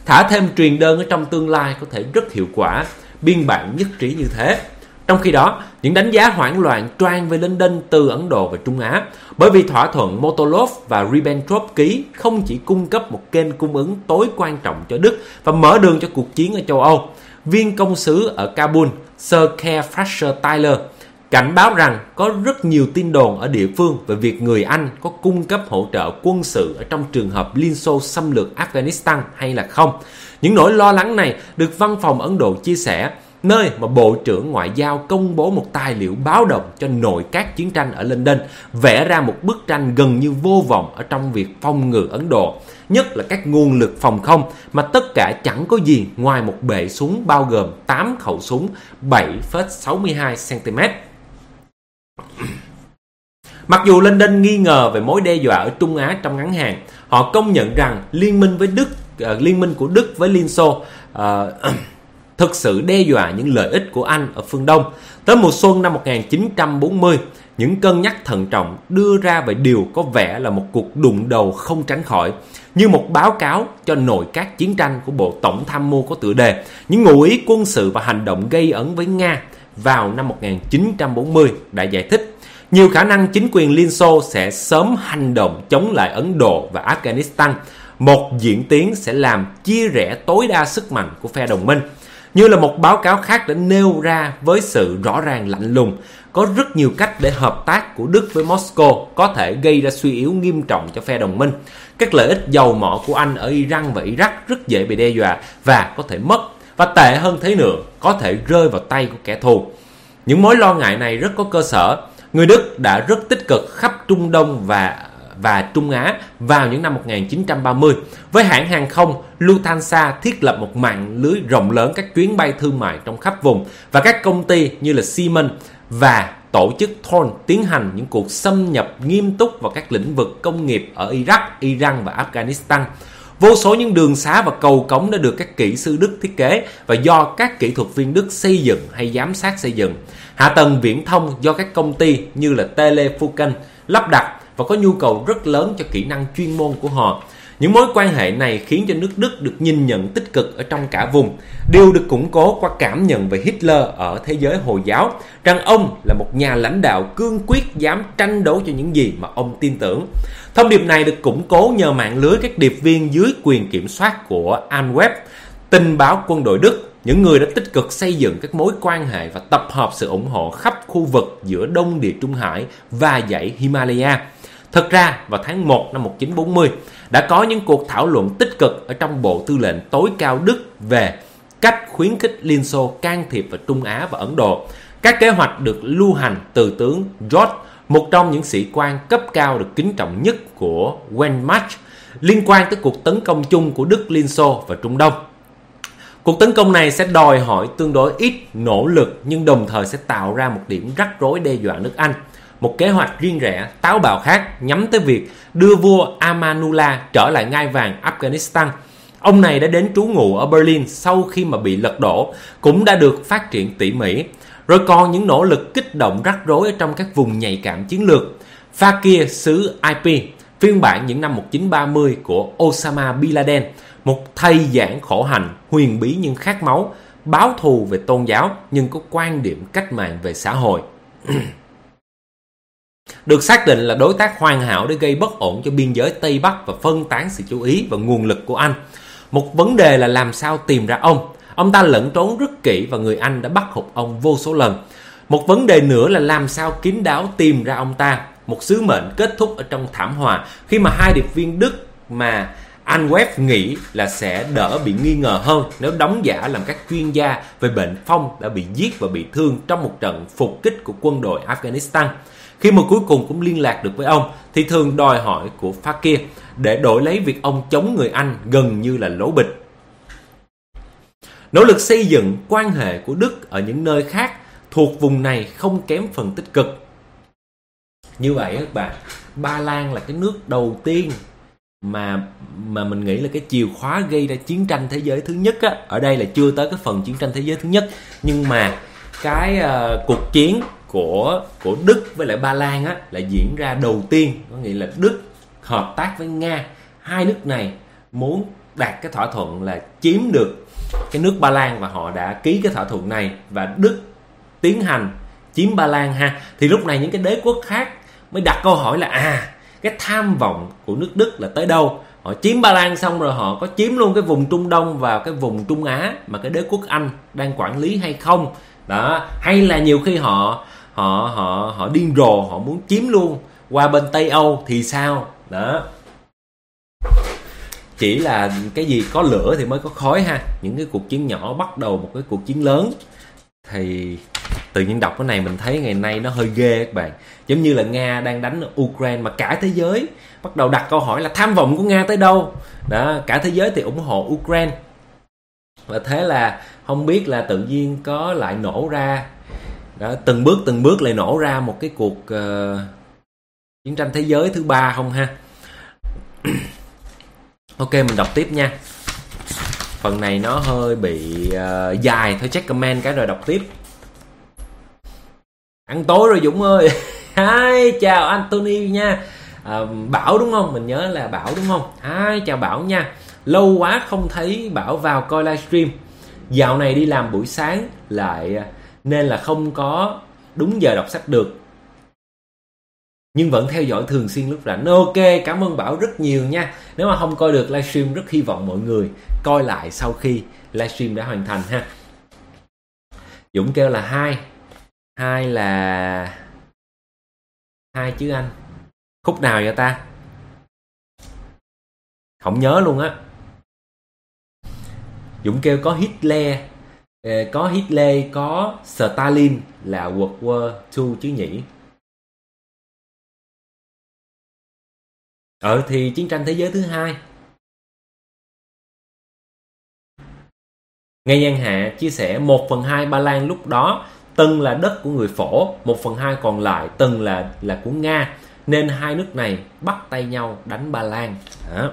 Thả thêm truyền đơn ở trong tương lai có thể rất hiệu quả, biên bản nhất trí như thế. Trong khi đó, những đánh giá hoảng loạn tràn về London từ Ấn Độ và Trung Á, bởi vì thỏa thuận Molotov và Ribbentrop ký không chỉ cung cấp một kênh cung ứng tối quan trọng cho Đức và mở đường cho cuộc chiến ở châu Âu. Viên công sứ ở Kabul, Sir Keir Fraser Tyler, cảnh báo rằng có rất nhiều tin đồn ở địa phương về việc người Anh có cung cấp hỗ trợ quân sự ở trong trường hợp Liên Xô xâm lược Afghanistan hay là không. Những nỗi lo lắng này được Văn phòng Ấn Độ chia sẻ, nơi mà Bộ trưởng Ngoại giao công bố một tài liệu báo động cho nội các chiến tranh ở London, vẽ ra một bức tranh gần như vô vọng ở trong việc phòng ngự Ấn Độ, nhất là các nguồn lực phòng không mà tất cả chẳng có gì ngoài một bệ súng bao gồm 8 khẩu súng 7,62 cm. Mặc dù London nghi ngờ về mối đe dọa ở Trung Á trong ngắn hạn, họ công nhận rằng liên minh của Đức với Liên Xô thực sự đe dọa những lợi ích của Anh ở phương Đông. Tới mùa xuân năm 1940, những cân nhắc thận trọng đưa ra về điều có vẻ là một cuộc đụng đầu không tránh khỏi, như một báo cáo cho nội các chiến tranh của Bộ Tổng tham mưu có tựa đề Những ngụ ý quân sự và hành động gây ấn với Nga vào năm 1940 đã giải thích. Nhiều khả năng chính quyền Liên Xô sẽ sớm hành động chống lại Ấn Độ và Afghanistan. Một diễn tiến sẽ làm chia rẽ tối đa sức mạnh của phe đồng minh. Như là một báo cáo khác đã nêu ra với sự rõ ràng lạnh lùng, có rất nhiều cách để hợp tác của Đức với Moscow có thể gây ra suy yếu nghiêm trọng cho phe đồng minh. Các lợi ích dầu mỏ của Anh ở Iran và Iraq rất dễ bị đe dọa và có thể mất, và tệ hơn thế nữa, có thể rơi vào tay của kẻ thù. Những mối lo ngại này rất có cơ sở. Người Đức đã rất tích cực khắp Trung Đông và Trung Á vào những năm 1930, với hãng hàng không Lufthansa thiết lập một mạng lưới rộng lớn các chuyến bay thương mại trong khắp vùng, và các công ty như là Siemens và tổ chức Thorn tiến hành những cuộc xâm nhập nghiêm túc vào các lĩnh vực công nghiệp ở Iraq, Iran và Afghanistan. Vô số những đường xá và cầu cống đã được các kỹ sư Đức thiết kế và do các kỹ thuật viên Đức xây dựng hay giám sát xây dựng. Hạ tầng viễn thông do các công ty như là Telefunken lắp đặt và có nhu cầu rất lớn cho kỹ năng chuyên môn của họ. Những mối quan hệ này khiến cho nước Đức được nhìn nhận tích cực ở trong cả vùng. Điều được củng cố qua cảm nhận về Hitler ở thế giới Hồi giáo, rằng ông là một nhà lãnh đạo cương quyết dám tranh đấu cho những gì mà ông tin tưởng. Thông điệp này được củng cố nhờ mạng lưới các điệp viên dưới quyền kiểm soát của Anweb, tình báo quân đội Đức, những người đã tích cực xây dựng các mối quan hệ và tập hợp sự ủng hộ khắp khu vực giữa Đông Địa Trung Hải và dãy Himalaya. Thật ra, vào tháng 1 năm 1940, đã có những cuộc thảo luận tích cực ở trong Bộ Tư lệnh tối cao Đức về cách khuyến khích Liên Xô can thiệp vào Trung Á và Ấn Độ. Các kế hoạch được lưu hành từ tướng George, một trong những sĩ quan cấp cao được kính trọng nhất của Wehrmacht, liên quan tới cuộc tấn công chung của Đức, Liên Xô và Trung Đông. Cuộc tấn công này sẽ đòi hỏi tương đối ít nỗ lực, nhưng đồng thời sẽ tạo ra một điểm rắc rối đe dọa nước Anh. Một kế hoạch riêng rẽ, táo bạo khác nhắm tới việc đưa vua Amanullah trở lại ngai vàng Afghanistan. Ông này đã đến trú ngụ ở Berlin sau khi mà bị lật đổ, cũng đã được phát triển tỉ mỉ. Rồi còn những nỗ lực kích động rắc rối ở trong các vùng nhạy cảm chiến lược. Fakir xứ IP, phiên bản những năm 1930 của Osama Bin Laden, một thầy giảng khổ hạnh, huyền bí nhưng khát máu, báo thù về tôn giáo nhưng có quan điểm cách mạng về xã hội. Được xác định là đối tác hoàn hảo để gây bất ổn cho biên giới Tây Bắc và phân tán sự chú ý và nguồn lực của Anh. Một vấn đề là làm sao tìm ra ông. Ông ta lẫn trốn rất kỹ và người Anh đã bắt hụt ông vô số lần. Một vấn đề nữa là làm sao kín đáo tìm ra ông ta. Một sứ mệnh kết thúc ở trong thảm họa khi mà hai điệp viên Đức mà Anweb nghĩ là sẽ đỡ bị nghi ngờ hơn nếu đóng giả làm các chuyên gia về bệnh phong đã bị giết và bị thương trong một trận phục kích của quân đội Afghanistan. Khi mà cuối cùng cũng liên lạc được với ông thì thường đòi hỏi của Fakir để đổi lấy việc ông chống người Anh gần như là lỗ bịch. Nỗ lực xây dựng quan hệ của Đức ở những nơi khác thuộc vùng này không kém phần tích cực. Như vậy các bạn, Ba Lan là cái nước đầu tiên mà mình nghĩ là cái chìa khóa gây ra chiến tranh thế giới thứ nhất á. Ở đây là chưa tới cái phần chiến tranh thế giới thứ nhất, nhưng mà cái cuộc chiến của Đức với lại Ba Lan á là diễn ra đầu tiên, có nghĩa là Đức hợp tác với Nga. Hai nước này muốn đạt cái thỏa thuận là chiếm được cái nước Ba Lan, và họ đã ký cái thỏa thuận này và Đức tiến hành chiếm Ba Lan ha. Thì lúc này những cái đế quốc khác mới đặt câu hỏi là cái tham vọng của nước Đức là tới đâu? Họ chiếm Ba Lan xong rồi họ có chiếm luôn cái vùng Trung Đông và cái vùng Trung Á mà cái đế quốc Anh đang quản lý hay không? Đó, hay là nhiều khi họ điên rồ, họ muốn chiếm luôn qua bên Tây Âu thì sao? Đó. Chỉ là cái gì có lửa thì mới có khói ha. Những cái cuộc chiến nhỏ bắt đầu một cái cuộc chiến lớn. Thì tự nhiên đọc cái này mình thấy ngày nay nó hơi ghê các bạn. Giống như là Nga đang đánh Ukraine mà cả thế giới bắt đầu đặt câu hỏi là tham vọng của Nga tới đâu. Đó, cả thế giới thì ủng hộ Ukraine. Và thế là không biết là tự nhiên có lại nổ ra đó, từng bước lại nổ ra một cái cuộc chiến tranh thế giới thứ 3 không ha. Ok, mình đọc tiếp nha. Phần này nó hơi bị dài, thôi check comment cái rồi đọc tiếp. Ăn tối rồi Dũng ơi. Hi, chào Anthony nha. Bảo đúng không? Mình nhớ là Bảo đúng không? Hi, chào Bảo nha. Lâu quá không thấy Bảo vào coi livestream. Dạo này đi làm buổi sáng lại nên là không có đúng giờ đọc sách được, nhưng vẫn theo dõi thường xuyên lúc rảnh. Ok, cảm ơn Bảo rất nhiều nha. Nếu mà không coi được livestream, rất hy vọng mọi người coi lại sau khi livestream đã hoàn thành ha. Dũng kêu là hai là hai chứ anh. Khúc nào vậy ta? Không nhớ luôn á. Dũng kêu có Hitler, có Stalin là World War II chứ nhỉ? Thì chiến tranh thế giới thứ 2. Nghe Giang Hạ chia sẻ 1/2 Ba Lan lúc đó từng là đất của người Phổ, 1/2 còn lại từng là của Nga, nên hai nước này bắt tay nhau đánh Ba Lan. Đó.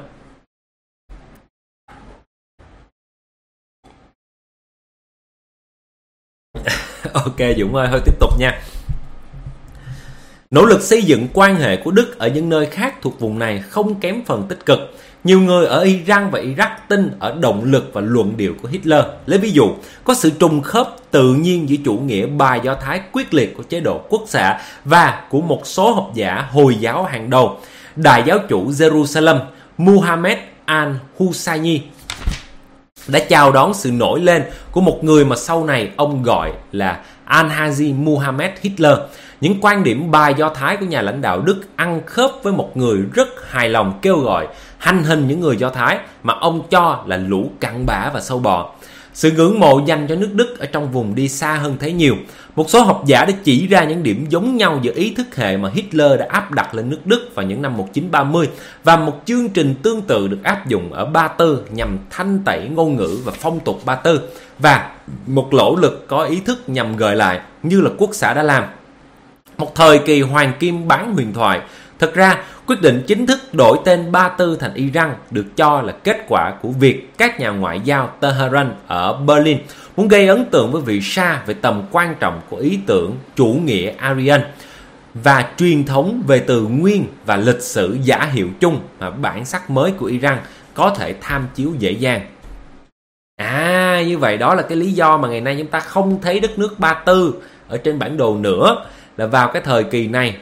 Ok Dũng ơi, thôi tiếp tục nha. Nỗ lực xây dựng quan hệ của Đức ở những nơi khác thuộc vùng này không kém phần tích cực. Nhiều người ở Iran và Iraq tin ở động lực và luận điệu của Hitler. Lấy ví dụ, có sự trùng khớp tự nhiên giữa chủ nghĩa bài Do Thái quyết liệt của chế độ quốc xã và của một số học giả Hồi giáo hàng đầu. Đại giáo chủ Jerusalem Muhammad al-Husayni đã chào đón sự nổi lên của một người mà sau này ông gọi là Al-Haji Muhammad Hitler. Những quan điểm bài Do Thái của nhà lãnh đạo Đức ăn khớp với một người rất hài lòng kêu gọi hành hình những người Do Thái mà ông cho là lũ cặn bã và sâu bọ. Sự ngưỡng mộ dành cho nước Đức ở trong vùng đi xa hơn thế nhiều. Một số học giả đã chỉ ra những điểm giống nhau giữa ý thức hệ mà Hitler đã áp đặt lên nước Đức vào những năm 1930 và một chương trình tương tự được áp dụng ở Ba Tư nhằm thanh tẩy ngôn ngữ và phong tục Ba Tư, và một nỗ lực có ý thức nhằm gợi lại như là quốc xã đã làm một thời kỳ hoàng kim bán huyền thoại. Thực ra, quyết định chính thức đổi tên Ba Tư thành Iran được cho là kết quả của việc các nhà ngoại giao Tehran ở Berlin muốn gây ấn tượng với vị Shah về tầm quan trọng của ý tưởng chủ nghĩa Aryan và truyền thống về từ nguyên và lịch sử giả hiệu chung mà bản sắc mới của Iran có thể tham chiếu dễ dàng. Như vậy đó là cái lý do mà ngày nay chúng ta không thấy đất nước Ba Tư ở trên bản đồ nữa, là vào cái thời kỳ này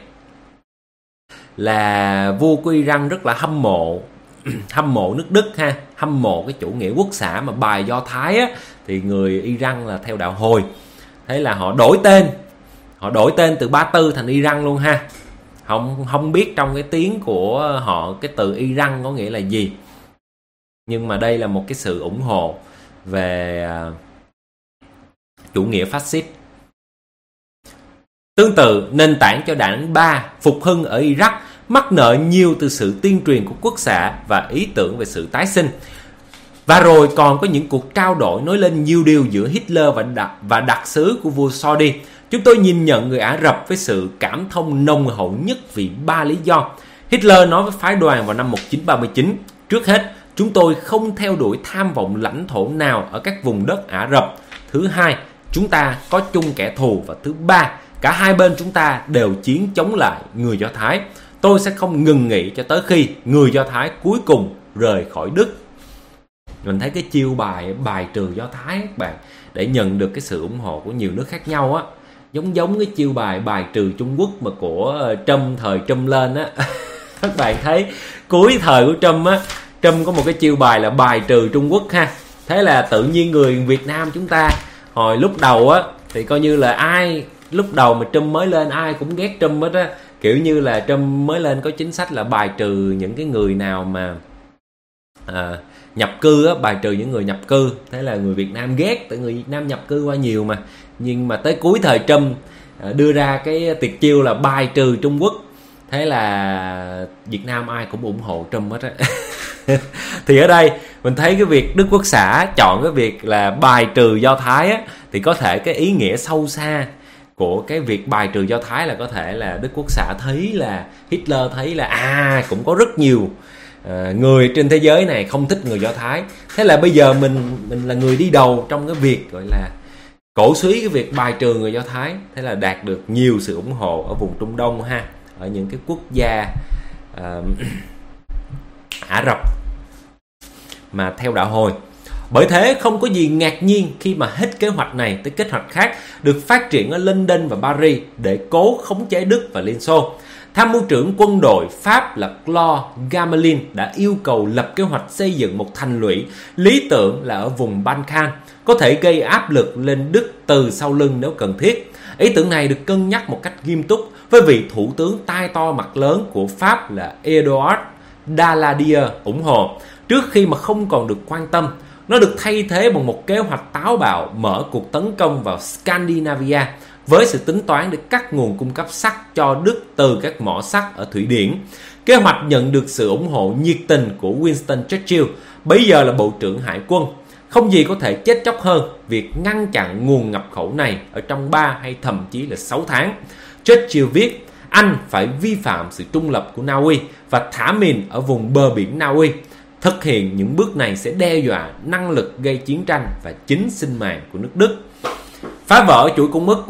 là vua của Iran rất là hâm mộ nước Đức ha, hâm mộ cái chủ nghĩa quốc xã mà bài Do Thái á, thì người Iran là theo đạo Hồi. Thế là họ đổi tên từ Ba Tư thành Iran luôn ha. Không biết trong cái tiếng của họ cái từ Iran có nghĩa là gì, nhưng mà đây là một cái sự ủng hộ về chủ nghĩa phát xít. Tương tự, nền tảng cho đảng Ba phục hưng ở Iraq mắc nợ nhiều từ sự tuyên truyền của quốc xã và ý tưởng về sự tái sinh. Và rồi còn có những cuộc trao đổi nói lên nhiều điều giữa Hitler và đặc sứ của vua Saudi. Chúng tôi nhìn nhận người Ả Rập với sự cảm thông nồng hậu nhất vì 3 lý do. Hitler nói với phái đoàn vào năm 1939, trước hết, chúng tôi không theo đuổi tham vọng lãnh thổ nào ở các vùng đất Ả Rập. Thứ hai, chúng ta có chung kẻ thù. Và thứ ba, cả hai bên chúng ta đều chiến chống lại người Do Thái. Tôi sẽ không ngừng nghỉ cho tới khi người Do Thái cuối cùng rời khỏi Đức. mình thấy cái chiêu bài trừ Do Thái các bạn, để nhận được cái sự ủng hộ của nhiều nước khác nhau á, giống cái chiêu bài trừ Trung Quốc mà của Trump thời Trump lên á. Các bạn thấy cuối thời của Trump á, Trump có một cái chiêu bài là bài trừ Trung Quốc ha. Thế là tự nhiên người Việt Nam chúng ta hồi lúc đầu á thì coi như là lúc đầu mà Trump mới lên ai cũng ghét Trump hết á, kiểu như là Trump mới lên có chính sách là bài trừ những cái người nào mà nhập cư á, bài trừ những người nhập cư. Thế là người Việt Nam ghét, tại người Việt Nam nhập cư qua nhiều mà. Nhưng mà tới cuối thời Trump đưa ra cái tuyệt chiêu là bài trừ Trung Quốc, thế là Việt Nam ai cũng ủng hộ Trump hết á. Thì ở đây mình thấy cái việc Đức Quốc xã chọn cái việc là bài trừ Do Thái á, thì có thể cái ý nghĩa sâu xa của cái việc bài trừ Do Thái là có thể là Đức Quốc xã thấy là Hitler thấy là cũng có rất nhiều người trên thế giới này không thích người Do Thái, thế là bây giờ mình là người đi đầu trong cái việc gọi là cổ suý cái việc bài trừ người Do Thái, thế là đạt được nhiều sự ủng hộ ở vùng Trung Đông ha, ở những cái quốc gia Ả Rập mà theo đạo Hồi. Bởi thế không có gì ngạc nhiên khi mà hết kế hoạch này tới kế hoạch khác được phát triển ở London và Paris để cố khống chế Đức và Liên Xô. Tham mưu trưởng quân đội Pháp là Claude Gamelin đã yêu cầu lập kế hoạch xây dựng một thành lũy lý tưởng là ở vùng Balkan, có thể gây áp lực lên Đức từ sau lưng nếu cần thiết. Ý tưởng này được cân nhắc một cách nghiêm túc với vị thủ tướng tai to mặt lớn của Pháp là Edouard Daladier ủng hộ, trước khi mà không còn được quan tâm. Nó được thay thế bằng một kế hoạch táo bạo mở cuộc tấn công vào Scandinavia với sự tính toán để cắt nguồn cung cấp sắt cho Đức từ các mỏ sắt ở Thụy Điển. Kế hoạch nhận được sự ủng hộ nhiệt tình của Winston Churchill, bấy giờ là Bộ trưởng Hải quân. Không gì có thể chết chóc hơn việc ngăn chặn nguồn nhập khẩu này ở trong 3 hay thậm chí là 6 tháng. Churchill viết, Anh phải vi phạm sự trung lập của Na Uy và thả mìn ở vùng bờ biển Na Uy. Thực hiện những bước này sẽ đe dọa năng lực gây chiến tranh và chính sinh mạng của nước Đức. Phá vỡ chuỗi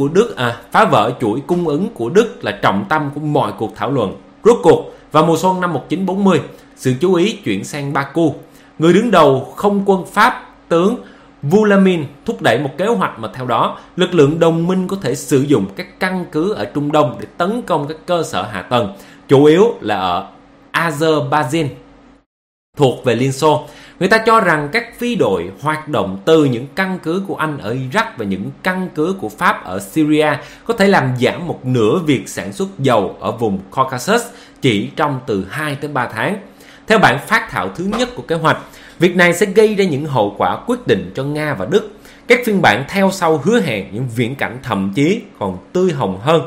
cung ứng của Đức là trọng tâm của mọi cuộc thảo luận. Rốt cuộc, vào mùa xuân năm 1940, sự chú ý chuyển sang Baku. Người đứng đầu không quân Pháp, tướng Vulamin thúc đẩy một kế hoạch mà theo đó, lực lượng đồng minh có thể sử dụng các căn cứ ở Trung Đông để tấn công các cơ sở hạ tầng, chủ yếu là ở Azerbaijan thuộc về Liên Xô. Người ta cho rằng các phi đội hoạt động từ những căn cứ của Anh ở Iraq và những căn cứ của Pháp ở Syria có thể làm giảm một nửa việc sản xuất dầu ở vùng Caucasus chỉ trong từ 2 tới 3 tháng. Theo bản phác thảo thứ nhất của kế hoạch, việc này sẽ gây ra những hậu quả quyết định cho Nga và Đức. Các phiên bản theo sau hứa hẹn những viễn cảnh thậm chí còn tươi hồng hơn,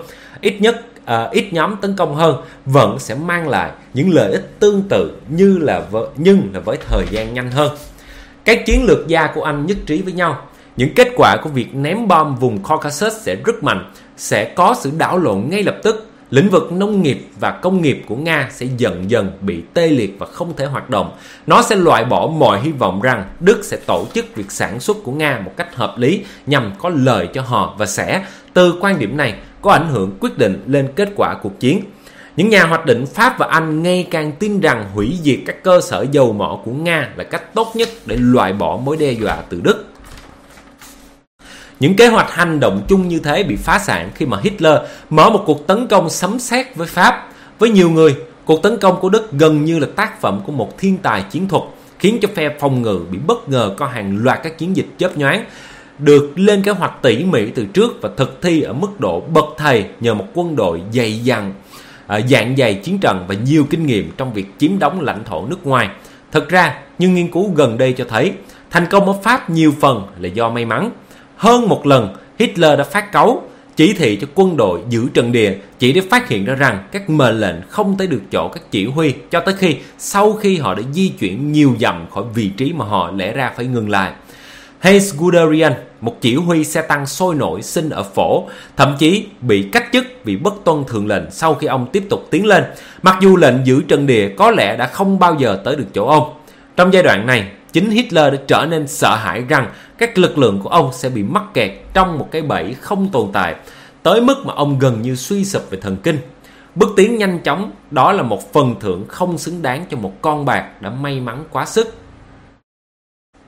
ít nhóm tấn công hơn, vẫn sẽ mang lại những lợi ích tương tự nhưng là với thời gian nhanh hơn. Các chiến lược gia của Anh nhất trí với nhau. Những kết quả của việc ném bom vùng Caucasus sẽ rất mạnh, sẽ có sự đảo lộn ngay lập tức. Lĩnh vực nông nghiệp và công nghiệp của Nga sẽ dần dần bị tê liệt và không thể hoạt động. Nó sẽ loại bỏ mọi hy vọng rằng Đức sẽ tổ chức việc sản xuất của Nga một cách hợp lý nhằm có lợi cho họ và sẽ, từ quan điểm này, có ảnh hưởng quyết định lên kết quả cuộc chiến. Những nhà hoạch định Pháp và Anh ngày càng tin rằng hủy diệt các cơ sở dầu mỏ của Nga là cách tốt nhất để loại bỏ mối đe dọa từ Đức. Những kế hoạch hành động chung như thế bị phá sản khi mà Hitler mở một cuộc tấn công sấm sét với Pháp. Với nhiều người, cuộc tấn công của Đức gần như là tác phẩm của một thiên tài chiến thuật, khiến cho phe phòng ngự bị bất ngờ có hàng loạt các chiến dịch chớp nhoáng được lên kế hoạch tỉ mỉ từ trước và thực thi ở mức độ bậc thầy nhờ một quân đội dạng dày chiến trận và nhiều kinh nghiệm trong việc chiếm đóng lãnh thổ nước ngoài. Thật ra, những nghiên cứu gần đây cho thấy thành công ở Pháp nhiều phần là do may mắn. Hơn một lần, Hitler đã phát cáu, chỉ thị cho quân đội giữ trận địa chỉ để phát hiện ra rằng các mệnh lệnh không tới được chỗ các chỉ huy cho tới sau khi họ đã di chuyển nhiều dặm khỏi vị trí mà họ lẽ ra phải ngừng lại. Hayes Guderian, một chỉ huy xe tăng sôi nổi sinh ở Phổ, thậm chí bị cách chức vì bất tuân thượng lệnh sau khi ông tiếp tục tiến lên, mặc dù lệnh giữ trận địa có lẽ đã không bao giờ tới được chỗ ông. Trong giai đoạn này, chính Hitler đã trở nên sợ hãi rằng các lực lượng của ông sẽ bị mắc kẹt trong một cái bẫy không tồn tại, tới mức mà ông gần như suy sụp về thần kinh. Bước tiến nhanh chóng, đó là một phần thưởng không xứng đáng cho một con bạc đã may mắn quá sức.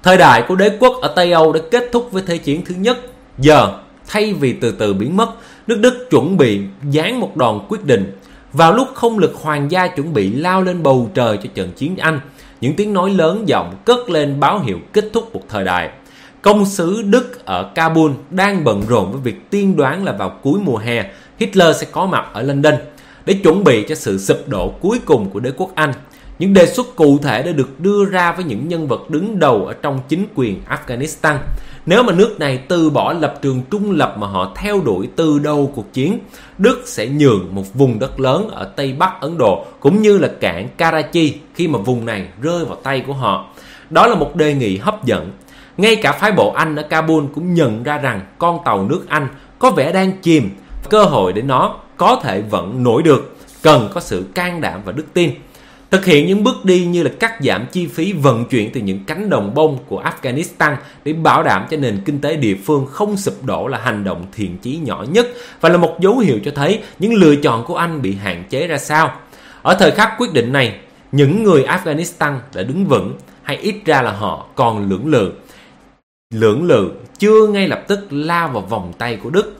Thời đại của đế quốc ở Tây Âu đã kết thúc với Thế chiến thứ nhất. Giờ, thay vì từ từ biến mất, nước Đức chuẩn bị giáng một đòn quyết định. Vào lúc không lực hoàng gia chuẩn bị lao lên bầu trời cho trận chiến Anh, những tiếng nói lớn giọng cất lên báo hiệu kết thúc một thời đại. Công sứ Đức ở Kabul đang bận rộn với việc tiên đoán là vào cuối mùa hè, Hitler sẽ có mặt ở London để chuẩn bị cho sự sụp đổ cuối cùng của đế quốc Anh. Những đề xuất cụ thể đã được đưa ra với những nhân vật đứng đầu ở trong chính quyền Afghanistan. Nếu mà nước này từ bỏ lập trường trung lập mà họ theo đuổi từ đầu cuộc chiến, Đức sẽ nhường một vùng đất lớn ở Tây Bắc Ấn Độ cũng như là cảng Karachi khi mà vùng này rơi vào tay của họ. Đó là một đề nghị hấp dẫn. Ngay cả phái bộ Anh ở Kabul cũng nhận ra rằng con tàu nước Anh có vẻ đang chìm, cơ hội để nó có thể vẫn nổi được, cần có sự can đảm và đức tin. Thực hiện những bước đi như là cắt giảm chi phí vận chuyển từ những cánh đồng bông của Afghanistan để bảo đảm cho nền kinh tế địa phương không sụp đổ là hành động thiện chí nhỏ nhất và là một dấu hiệu cho thấy những lựa chọn của Anh bị hạn chế ra sao. Ở thời khắc quyết định này, những người Afghanistan đã đứng vững, hay ít ra là họ còn lưỡng lự, chưa ngay lập tức lao vào vòng tay của Đức.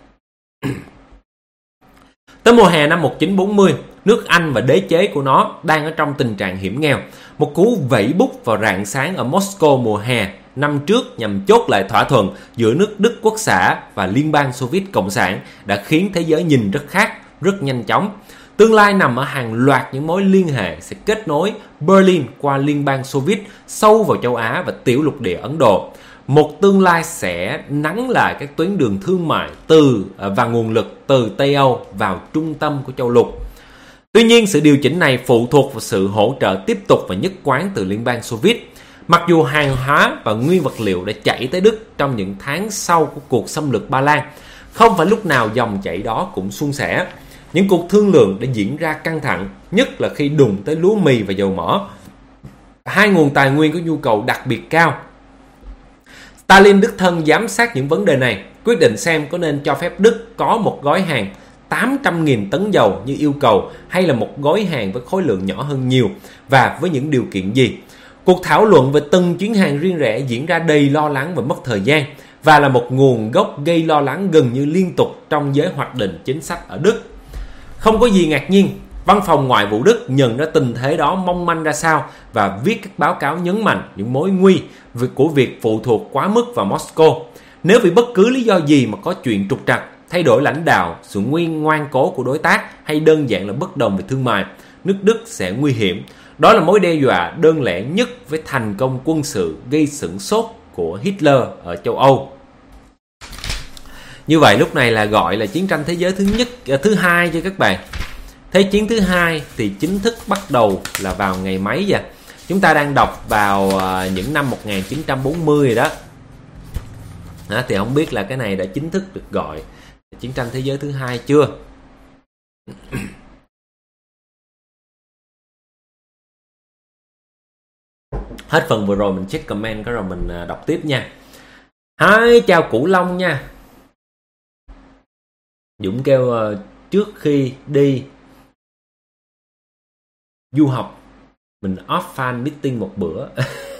Tới mùa hè năm 1940, nước Anh và đế chế của nó đang ở trong tình trạng hiểm nghèo. Một cú vẫy bút vào rạng sáng ở Moscow mùa hè năm trước nhằm chốt lại thỏa thuận giữa nước Đức Quốc xã và Liên bang Xô Viết Cộng sản đã khiến thế giới nhìn rất khác, rất nhanh chóng. Tương lai nằm ở hàng loạt những mối liên hệ sẽ kết nối Berlin qua Liên bang Xô Viết sâu vào châu Á và tiểu lục địa Ấn Độ. Một tương lai sẽ nắn lại các tuyến đường thương mại và nguồn lực từ Tây Âu vào trung tâm của châu lục. Tuy nhiên, sự điều chỉnh này phụ thuộc vào sự hỗ trợ tiếp tục và nhất quán từ Liên bang Xô Viết. Mặc dù hàng hóa và nguyên vật liệu đã chảy tới Đức trong những tháng sau của cuộc xâm lược Ba Lan, không phải lúc nào dòng chảy đó cũng suôn sẻ. Những cuộc thương lượng đã diễn ra căng thẳng, nhất là khi đụng tới lúa mì và dầu mỏ, hai nguồn tài nguyên có nhu cầu đặc biệt cao. Stalin đích thân giám sát những vấn đề này, quyết định xem có nên cho phép Đức có một gói hàng 800.000 tấn dầu như yêu cầu hay là một gói hàng với khối lượng nhỏ hơn nhiều và với những điều kiện gì. Cuộc thảo luận về từng chuyến hàng riêng rẽ diễn ra đầy lo lắng và mất thời gian và là một nguồn gốc gây lo lắng gần như liên tục trong giới hoạch định chính sách ở Đức. Không có gì ngạc nhiên, Văn phòng Ngoại vụ Đức nhận ra tình thế đó mong manh ra sao và viết các báo cáo nhấn mạnh những mối nguy của việc phụ thuộc quá mức vào Moscow. Nếu vì bất cứ lý do gì mà có chuyện trục trặc, thay đổi lãnh đạo, sự ngoan cố của đối tác hay đơn giản là bất đồng về thương mại, nước Đức sẽ nguy hiểm. Đó là mối đe dọa đơn lẻ nhất với thành công quân sự gây sửng sốt của Hitler ở châu Âu. Như vậy lúc này là gọi là chiến tranh thế giới thứ hai cho các bạn. Thế chiến thứ hai thì chính thức bắt đầu là vào ngày mấy vậy? Chúng ta đang đọc vào những năm 1940 rồi đó. Thì không biết là cái này đã chính thức được gọi chiến tranh thế giới thứ hai chưa? Hết phần vừa rồi mình check comment cái rồi mình đọc tiếp nha. Hi, chào Củ Long nha. Dũng kêu trước khi đi du học mình off fan meeting một bữa.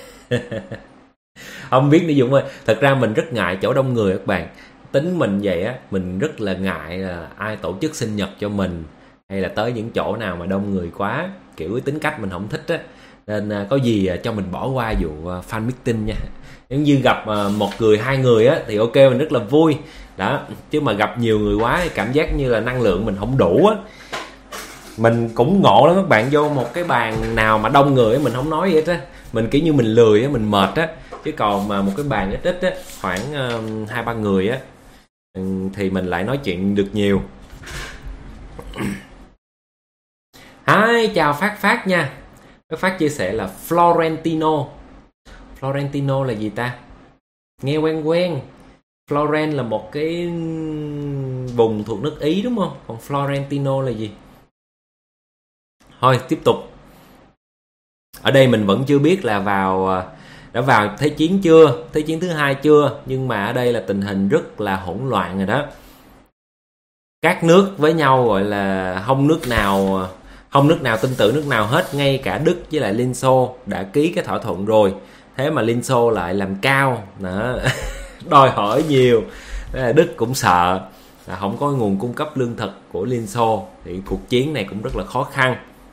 Không biết nữa Dũng ơi, thật ra mình rất ngại chỗ đông người các bạn. Tính mình vậy á, mình rất là ngại là ai tổ chức sinh nhật cho mình hay là tới những chỗ nào mà đông người quá, kiểu cái tính cách mình không thích á. Nên có gì cho mình bỏ qua vụ fan meeting nha. Nếu như gặp một người, hai người á thì ok, mình rất là vui đó, chứ mà gặp nhiều người quá thì cảm giác như là năng lượng mình không đủ á. Mình cũng ngộ lắm các bạn, vô một cái bàn nào mà đông người á mình không nói gì hết á, mình kiểu như mình lười á, mình mệt á. Chứ còn mà một cái bàn ít ít á, khoảng 2-3 người á thì mình lại nói chuyện được nhiều. Hi, chào Phát nha. Phát chia sẻ là Florentino. Florentino là gì ta? Nghe quen quen. Florence là một cái vùng thuộc nước Ý đúng không? Còn Florentino là gì? Thôi tiếp tục. Ở đây mình vẫn chưa biết là đã vào thế chiến chưa, thế chiến thứ hai chưa, nhưng mà ở đây là tình hình rất là hỗn loạn rồi đó. Các nước với nhau gọi là không nước nào tin tưởng nước nào hết, ngay cả Đức với lại Liên Xô đã ký cái thỏa thuận rồi. thế mà Liên Xô lại làm cao đó. Đòi hỏi nhiều. Đức cũng sợ là không có nguồn cung cấp lương thực của Liên Xô, thì cuộc chiến này cũng rất là khó khăn.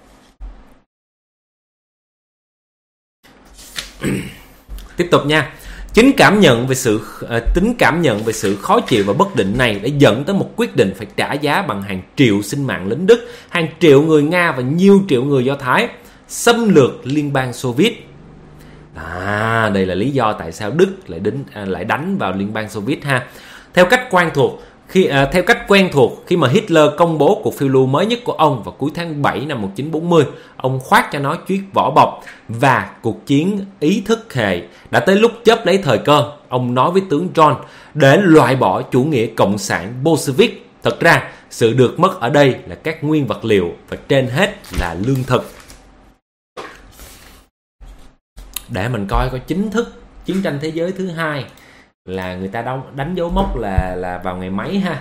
Tiếp tục nha. Tính cảm nhận về sự khó chịu và bất định này đã dẫn tới một quyết định phải trả giá bằng hàng triệu sinh mạng lính Đức, hàng triệu người Nga và nhiều triệu người Do Thái, xâm lược Liên bang Xô Viết. Đây là lý do tại sao Đức lại đánh vào Liên bang Xô Viết ha. Theo cách quen thuộc, khi mà Hitler công bố cuộc phiêu lưu mới nhất của ông vào cuối tháng 7 năm 1940, ông khoác cho nó chiếc vỏ bọc và cuộc chiến ý thức hệ đã tới lúc chớp lấy thời cơ. Ông nói với tướng John để loại bỏ chủ nghĩa cộng sản Bolshevik. Thật ra, sự được mất ở đây là các nguyên vật liệu và trên hết là lương thực. Để mình coi chính thức chiến tranh thế giới thứ hai là người ta đánh dấu mốc là vào ngày mấy ha.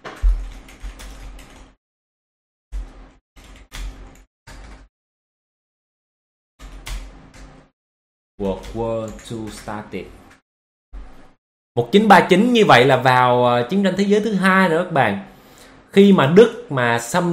World War II started 1939, như vậy là vào chiến tranh thế giới thứ hai nữa các bạn. Khi mà Đức mà xâm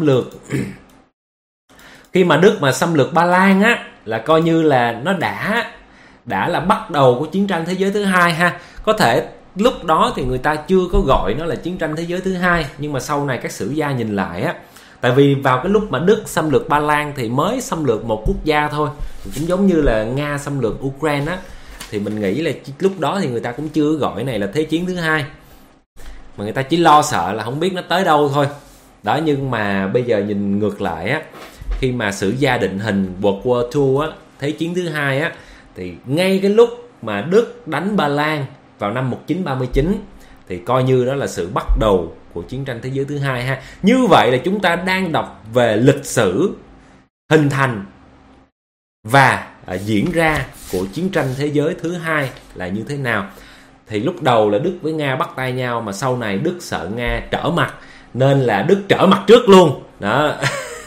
lược Ba Lan á, là coi như là nó đã là bắt đầu của chiến tranh thế giới thứ hai ha. Có thể lúc đó thì người ta chưa có gọi nó là chiến tranh thế giới thứ hai, nhưng mà sau này các sử gia nhìn lại á, tại vì vào cái lúc mà Đức xâm lược Ba Lan thì mới xâm lược một quốc gia thôi, cũng giống như là Nga xâm lược Ukraine á, thì mình nghĩ là lúc đó thì người ta cũng chưa gọi này là thế chiến thứ hai, mà người ta chỉ lo sợ là không biết nó tới đâu thôi đó. Nhưng mà bây giờ nhìn ngược lại á, khi mà sử gia định hình World War II á, thế chiến thứ hai á, thì ngay cái lúc mà Đức đánh Ba Lan vào năm 1939 thì coi như đó là sự bắt đầu của chiến tranh thế giới thứ hai ha. Như vậy là chúng ta đang đọc về lịch sử hình thành và diễn ra của chiến tranh thế giới thứ hai là như thế nào. Thì lúc đầu là Đức với Nga bắt tay nhau, mà sau này Đức sợ Nga trở mặt nên là Đức trở mặt trước luôn đó.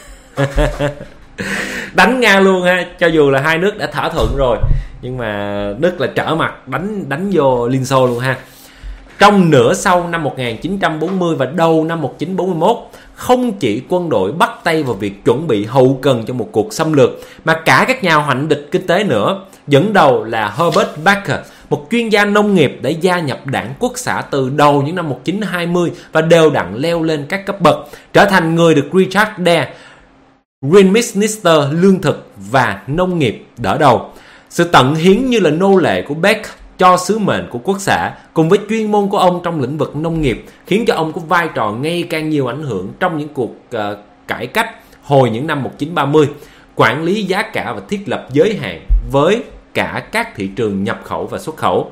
Đánh Nga luôn ha, cho dù là hai nước đã thỏa thuận rồi, nhưng mà Đức là trở mặt đánh vô Liên Xô luôn ha. Trong nửa sau năm 1940 và đầu năm 1941, không chỉ quân đội bắt tay vào việc chuẩn bị hậu cần cho một cuộc xâm lược, mà cả các nhà hoạch định kinh tế nữa. Dẫn đầu là Herbert Baker, một chuyên gia nông nghiệp đã gia nhập đảng Quốc xã từ đầu những năm 1920 và đều đặn leo lên các cấp bậc, trở thành người được Richard Dare, Green Minister lương thực và nông nghiệp đỡ đầu. Sự tận hiến như là nô lệ của Beck cho sứ mệnh của quốc xã cùng với chuyên môn của ông trong lĩnh vực nông nghiệp khiến cho ông có vai trò ngày càng nhiều ảnh hưởng trong những cuộc cải cách hồi những năm 1930, quản lý giá cả và thiết lập giới hạn với cả các thị trường nhập khẩu và xuất khẩu.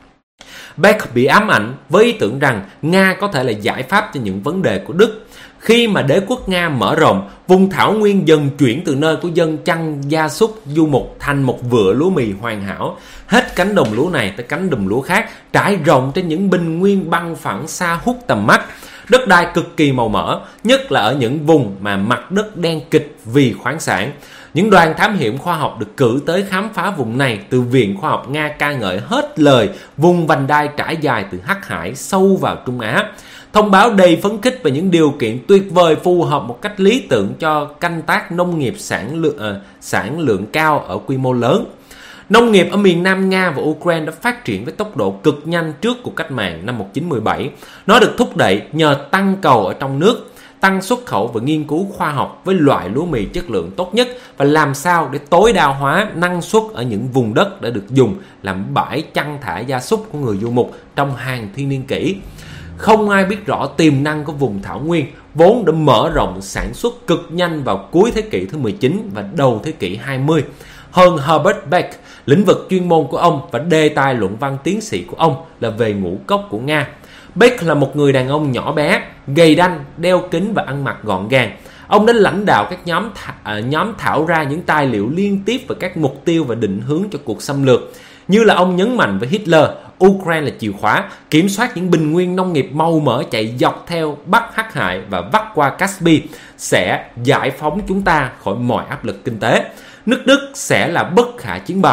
Beck bị ám ảnh với ý tưởng rằng Nga có thể là giải pháp cho những vấn đề của Đức. Khi mà đế quốc Nga mở rộng, vùng thảo nguyên dần chuyển từ nơi của dân chăn gia súc du mục thành một vựa lúa mì hoàn hảo. Hết cánh đồng lúa này tới cánh đồng lúa khác, trải rộng trên những bình nguyên bằng phẳng xa hút tầm mắt. Đất đai cực kỳ màu mỡ, nhất là ở những vùng mà mặt đất đen kịch vì khoáng sản. Những đoàn thám hiểm khoa học được cử tới khám phá vùng này từ Viện Khoa học Nga ca ngợi hết lời vùng vành đai trải dài từ Hắc Hải sâu vào Trung Á. Thông báo đầy phấn khích về những điều kiện tuyệt vời phù hợp một cách lý tưởng cho canh tác nông nghiệp sản lượng cao ở quy mô lớn. Nông nghiệp ở miền Nam Nga và Ukraine đã phát triển với tốc độ cực nhanh trước cuộc cách mạng năm 1917. Nó được thúc đẩy nhờ tăng cầu ở trong nước, tăng xuất khẩu và nghiên cứu khoa học với loại lúa mì chất lượng tốt nhất và làm sao để tối đa hóa năng suất ở những vùng đất đã được dùng làm bãi chăn thả gia súc của người du mục trong hàng thiên niên kỷ. Không ai biết rõ tiềm năng của vùng thảo nguyên vốn đã mở rộng sản xuất cực nhanh vào cuối thế kỷ thứ 19 và đầu thế kỷ 20 hơn Herbert Beck. Lĩnh vực chuyên môn của ông và đề tài luận văn tiến sĩ của ông là về ngũ cốc của Nga. Beck là một người đàn ông nhỏ bé, gầy đanh, đeo kính và ăn mặc gọn gàng. Ông đã lãnh đạo các nhóm thảo ra những tài liệu liên tiếp về các mục tiêu và định hướng cho cuộc xâm lược. Như là ông nhấn mạnh với Hitler, Ukraine là chìa khóa, kiểm soát những bình nguyên nông nghiệp màu mỡ chạy dọc theo Bắc Hắc Hải và vắt qua Caspi sẽ giải phóng chúng ta khỏi mọi áp lực kinh tế. Nước Đức sẽ là bất khả chiến bại.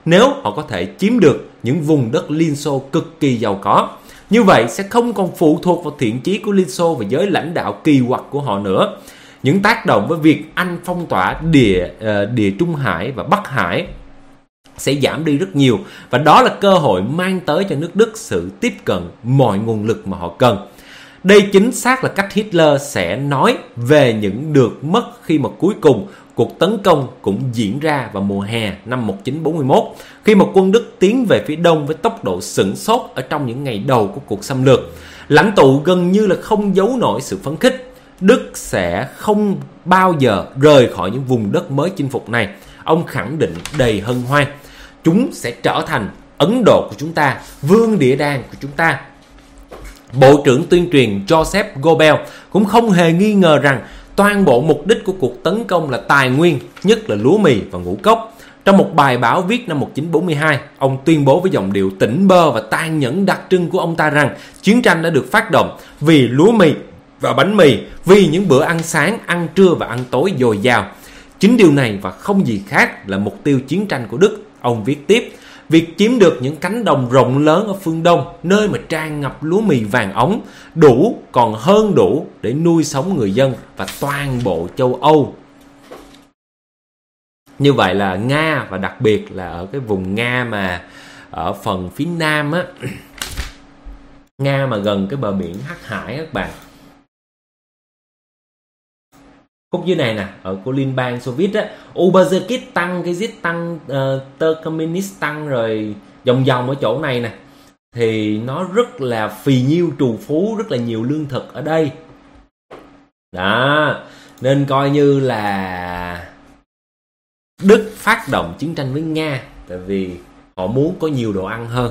nếu họ có thể chiếm được những vùng đất Liên Xô cực kỳ giàu có. Như vậy sẽ không còn phụ thuộc vào thiện chí của Liên Xô và giới lãnh đạo kỳ quặc của họ nữa. Những tác động với việc Anh phong tỏa địa Trung Hải và Bắc Hải sẽ giảm đi rất nhiều, và đó là cơ hội mang tới cho nước Đức sự tiếp cận mọi nguồn lực mà họ cần. Đây chính xác là cách Hitler sẽ nói về những được mất khi mà cuối cùng cuộc tấn công cũng diễn ra vào mùa hè năm 1941, khi một quân Đức tiến về phía đông với tốc độ sửng sốt ở trong những ngày đầu của cuộc xâm lược. Lãnh tụ gần như là không giấu nổi sự phấn khích. Đức sẽ không bao giờ rời khỏi những vùng đất mới chinh phục này. Ông khẳng định đầy hân hoan. Chúng sẽ trở thành Ấn Độ của chúng ta, vương địa đàng của chúng ta. Bộ trưởng tuyên truyền Joseph Goebbels cũng không hề nghi ngờ rằng toàn bộ mục đích của cuộc tấn công là tài nguyên, nhất là lúa mì và ngũ cốc. Trong một bài báo viết năm 1942, ông tuyên bố với giọng điệu tỉnh bơ và tàn nhẫn đặc trưng của ông ta rằng chiến tranh đã được phát động vì lúa mì và bánh mì, vì những bữa ăn sáng, ăn trưa và ăn tối dồi dào. Chính điều này và không gì khác là mục tiêu chiến tranh của Đức. Ông viết tiếp, việc chiếm được những cánh đồng rộng lớn ở phương Đông, nơi mà tràn ngập lúa mì vàng óng, đủ còn hơn đủ để nuôi sống người dân và toàn bộ châu Âu. Như vậy là Nga, và đặc biệt là ở cái vùng Nga mà ở phần phía Nam á, Nga mà gần cái bờ biển Hắc Hải các bạn. Khúc dưới này nè, ở của Liên bang Xô Viết á, Uzbekistan, Kyrgyzstan, Turkmenistan, rồi vòng vòng ở chỗ này nè, thì nó rất là phì nhiêu trù phú, rất là nhiều lương thực ở đây. Đó, nên coi như là Đức phát động chiến tranh với Nga tại vì họ muốn có nhiều đồ ăn hơn.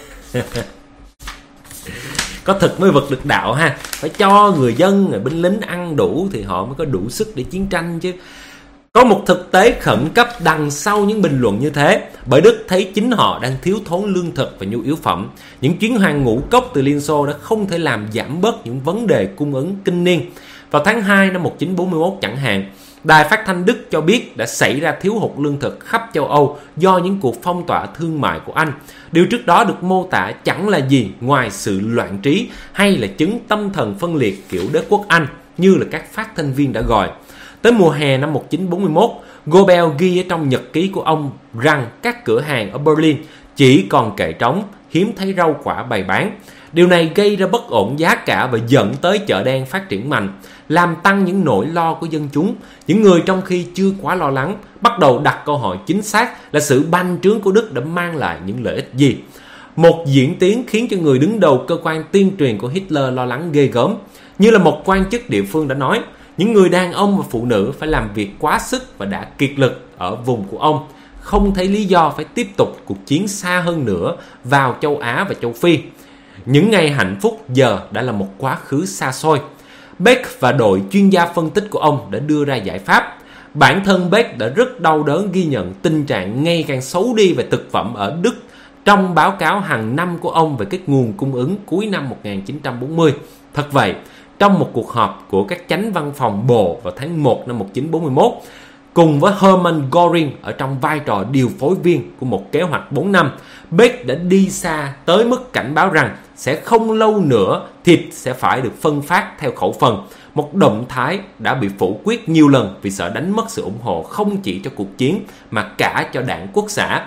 Có thực mới vực được đạo ha. Phải cho người dân, người binh lính ăn đủ thì họ mới có đủ sức để chiến tranh chứ. Có một thực tế khẩn cấp đằng sau những bình luận như thế, bởi Đức thấy chính họ đang thiếu thốn lương thực và nhu yếu phẩm. Những chuyến hàng ngũ cốc từ Liên Xô đã không thể làm giảm bớt những vấn đề cung ứng kinh niên. Vào tháng 2 năm 1941 chẳng hạn, Đài phát thanh Đức cho biết đã xảy ra thiếu hụt lương thực khắp châu Âu do những cuộc phong tỏa thương mại của Anh. Điều trước đó được mô tả chẳng là gì ngoài sự loạn trí hay là chứng tâm thần phân liệt kiểu đế quốc Anh như là các phát thanh viên đã gọi. Tới mùa hè năm 1941, Goebbels ghi ở trong nhật ký của ông rằng các cửa hàng ở Berlin chỉ còn kệ trống, hiếm thấy rau quả bày bán. Điều này gây ra bất ổn giá cả và dẫn tới chợ đen phát triển mạnh, làm tăng những nỗi lo của dân chúng. Những người trong khi chưa quá lo lắng bắt đầu đặt câu hỏi chính xác là sự bành trướng của Đức đã mang lại những lợi ích gì. Một diễn tiến khiến cho người đứng đầu cơ quan tuyên truyền của Hitler lo lắng ghê gớm. Như là một quan chức địa phương đã nói, những người đàn ông và phụ nữ phải làm việc quá sức và đã kiệt lực ở vùng của ông, không thấy lý do phải tiếp tục cuộc chiến xa hơn nữa vào châu Á và châu Phi. Những ngày hạnh phúc giờ đã là một quá khứ xa xôi. Beck và đội chuyên gia phân tích của ông đã đưa ra giải pháp. Bản thân Beck đã rất đau đớn ghi nhận tình trạng ngày càng xấu đi về thực phẩm ở Đức trong báo cáo hàng năm của ông về các nguồn cung ứng cuối năm 1940. Thật vậy, trong một cuộc họp của các chánh văn phòng Bộ vào tháng 1 năm 1941, cùng với Hermann Göring ở trong vai trò điều phối viên của một kế hoạch 4 năm, Beck đã đi xa tới mức cảnh báo rằng sẽ không lâu nữa thịt sẽ phải được phân phát theo khẩu phần, một động thái đã bị phủ quyết nhiều lần vì sợ đánh mất sự ủng hộ không chỉ cho cuộc chiến mà cả cho đảng Quốc xã.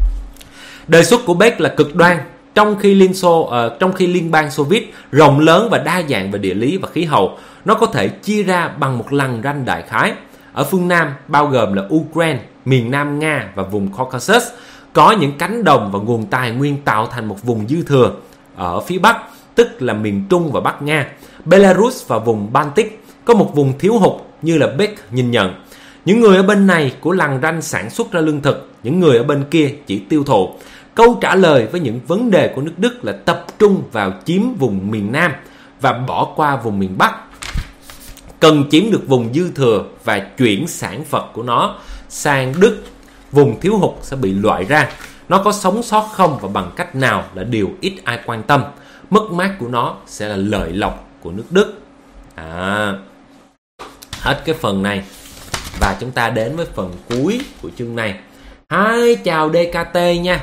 Đề xuất của Beck là cực đoan. Trong khi Liên bang Xô Viết rộng lớn và đa dạng về địa lý và khí hậu, nó có thể chia ra bằng một lằn ranh đại khái. Ở phương Nam, bao gồm là Ukraine, miền Nam Nga và vùng Caucasus, có những cánh đồng và nguồn tài nguyên tạo thành một vùng dư thừa. Ở phía Bắc, tức là miền Trung và Bắc Nga, Belarus và vùng Baltic, có một vùng thiếu hụt như là Beck nhìn nhận. Những người ở bên này của lằn ranh sản xuất ra lương thực, những người ở bên kia chỉ tiêu thụ. Câu trả lời với những vấn đề của nước Đức là tập trung vào chiếm vùng miền Nam và bỏ qua vùng miền Bắc. Cần chiếm được vùng dư thừa và chuyển sản vật của nó sang Đức, vùng thiếu hụt sẽ bị loại ra. Nó có sống sót không và bằng cách nào là điều ít ai quan tâm. Mất mát của nó sẽ là lợi lộc của nước Đức. Hết cái phần này và chúng ta đến với phần cuối của chương này. Hi, chào DKT nha.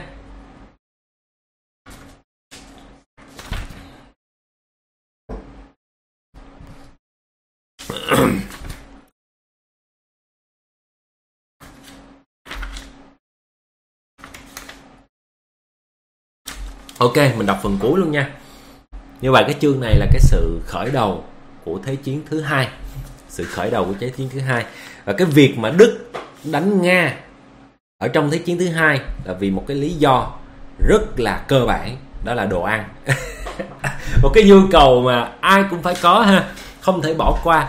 Ok, mình đọc phần cuối luôn nha. Như vậy cái chương này là cái sự khởi đầu của Thế chiến thứ hai. Sự khởi đầu của Thế chiến thứ hai. Và cái việc mà Đức đánh Nga ở trong Thế chiến thứ hai là vì một cái lý do rất là cơ bản, đó là đồ ăn. Một cái nhu cầu mà ai cũng phải có ha, không thể bỏ qua.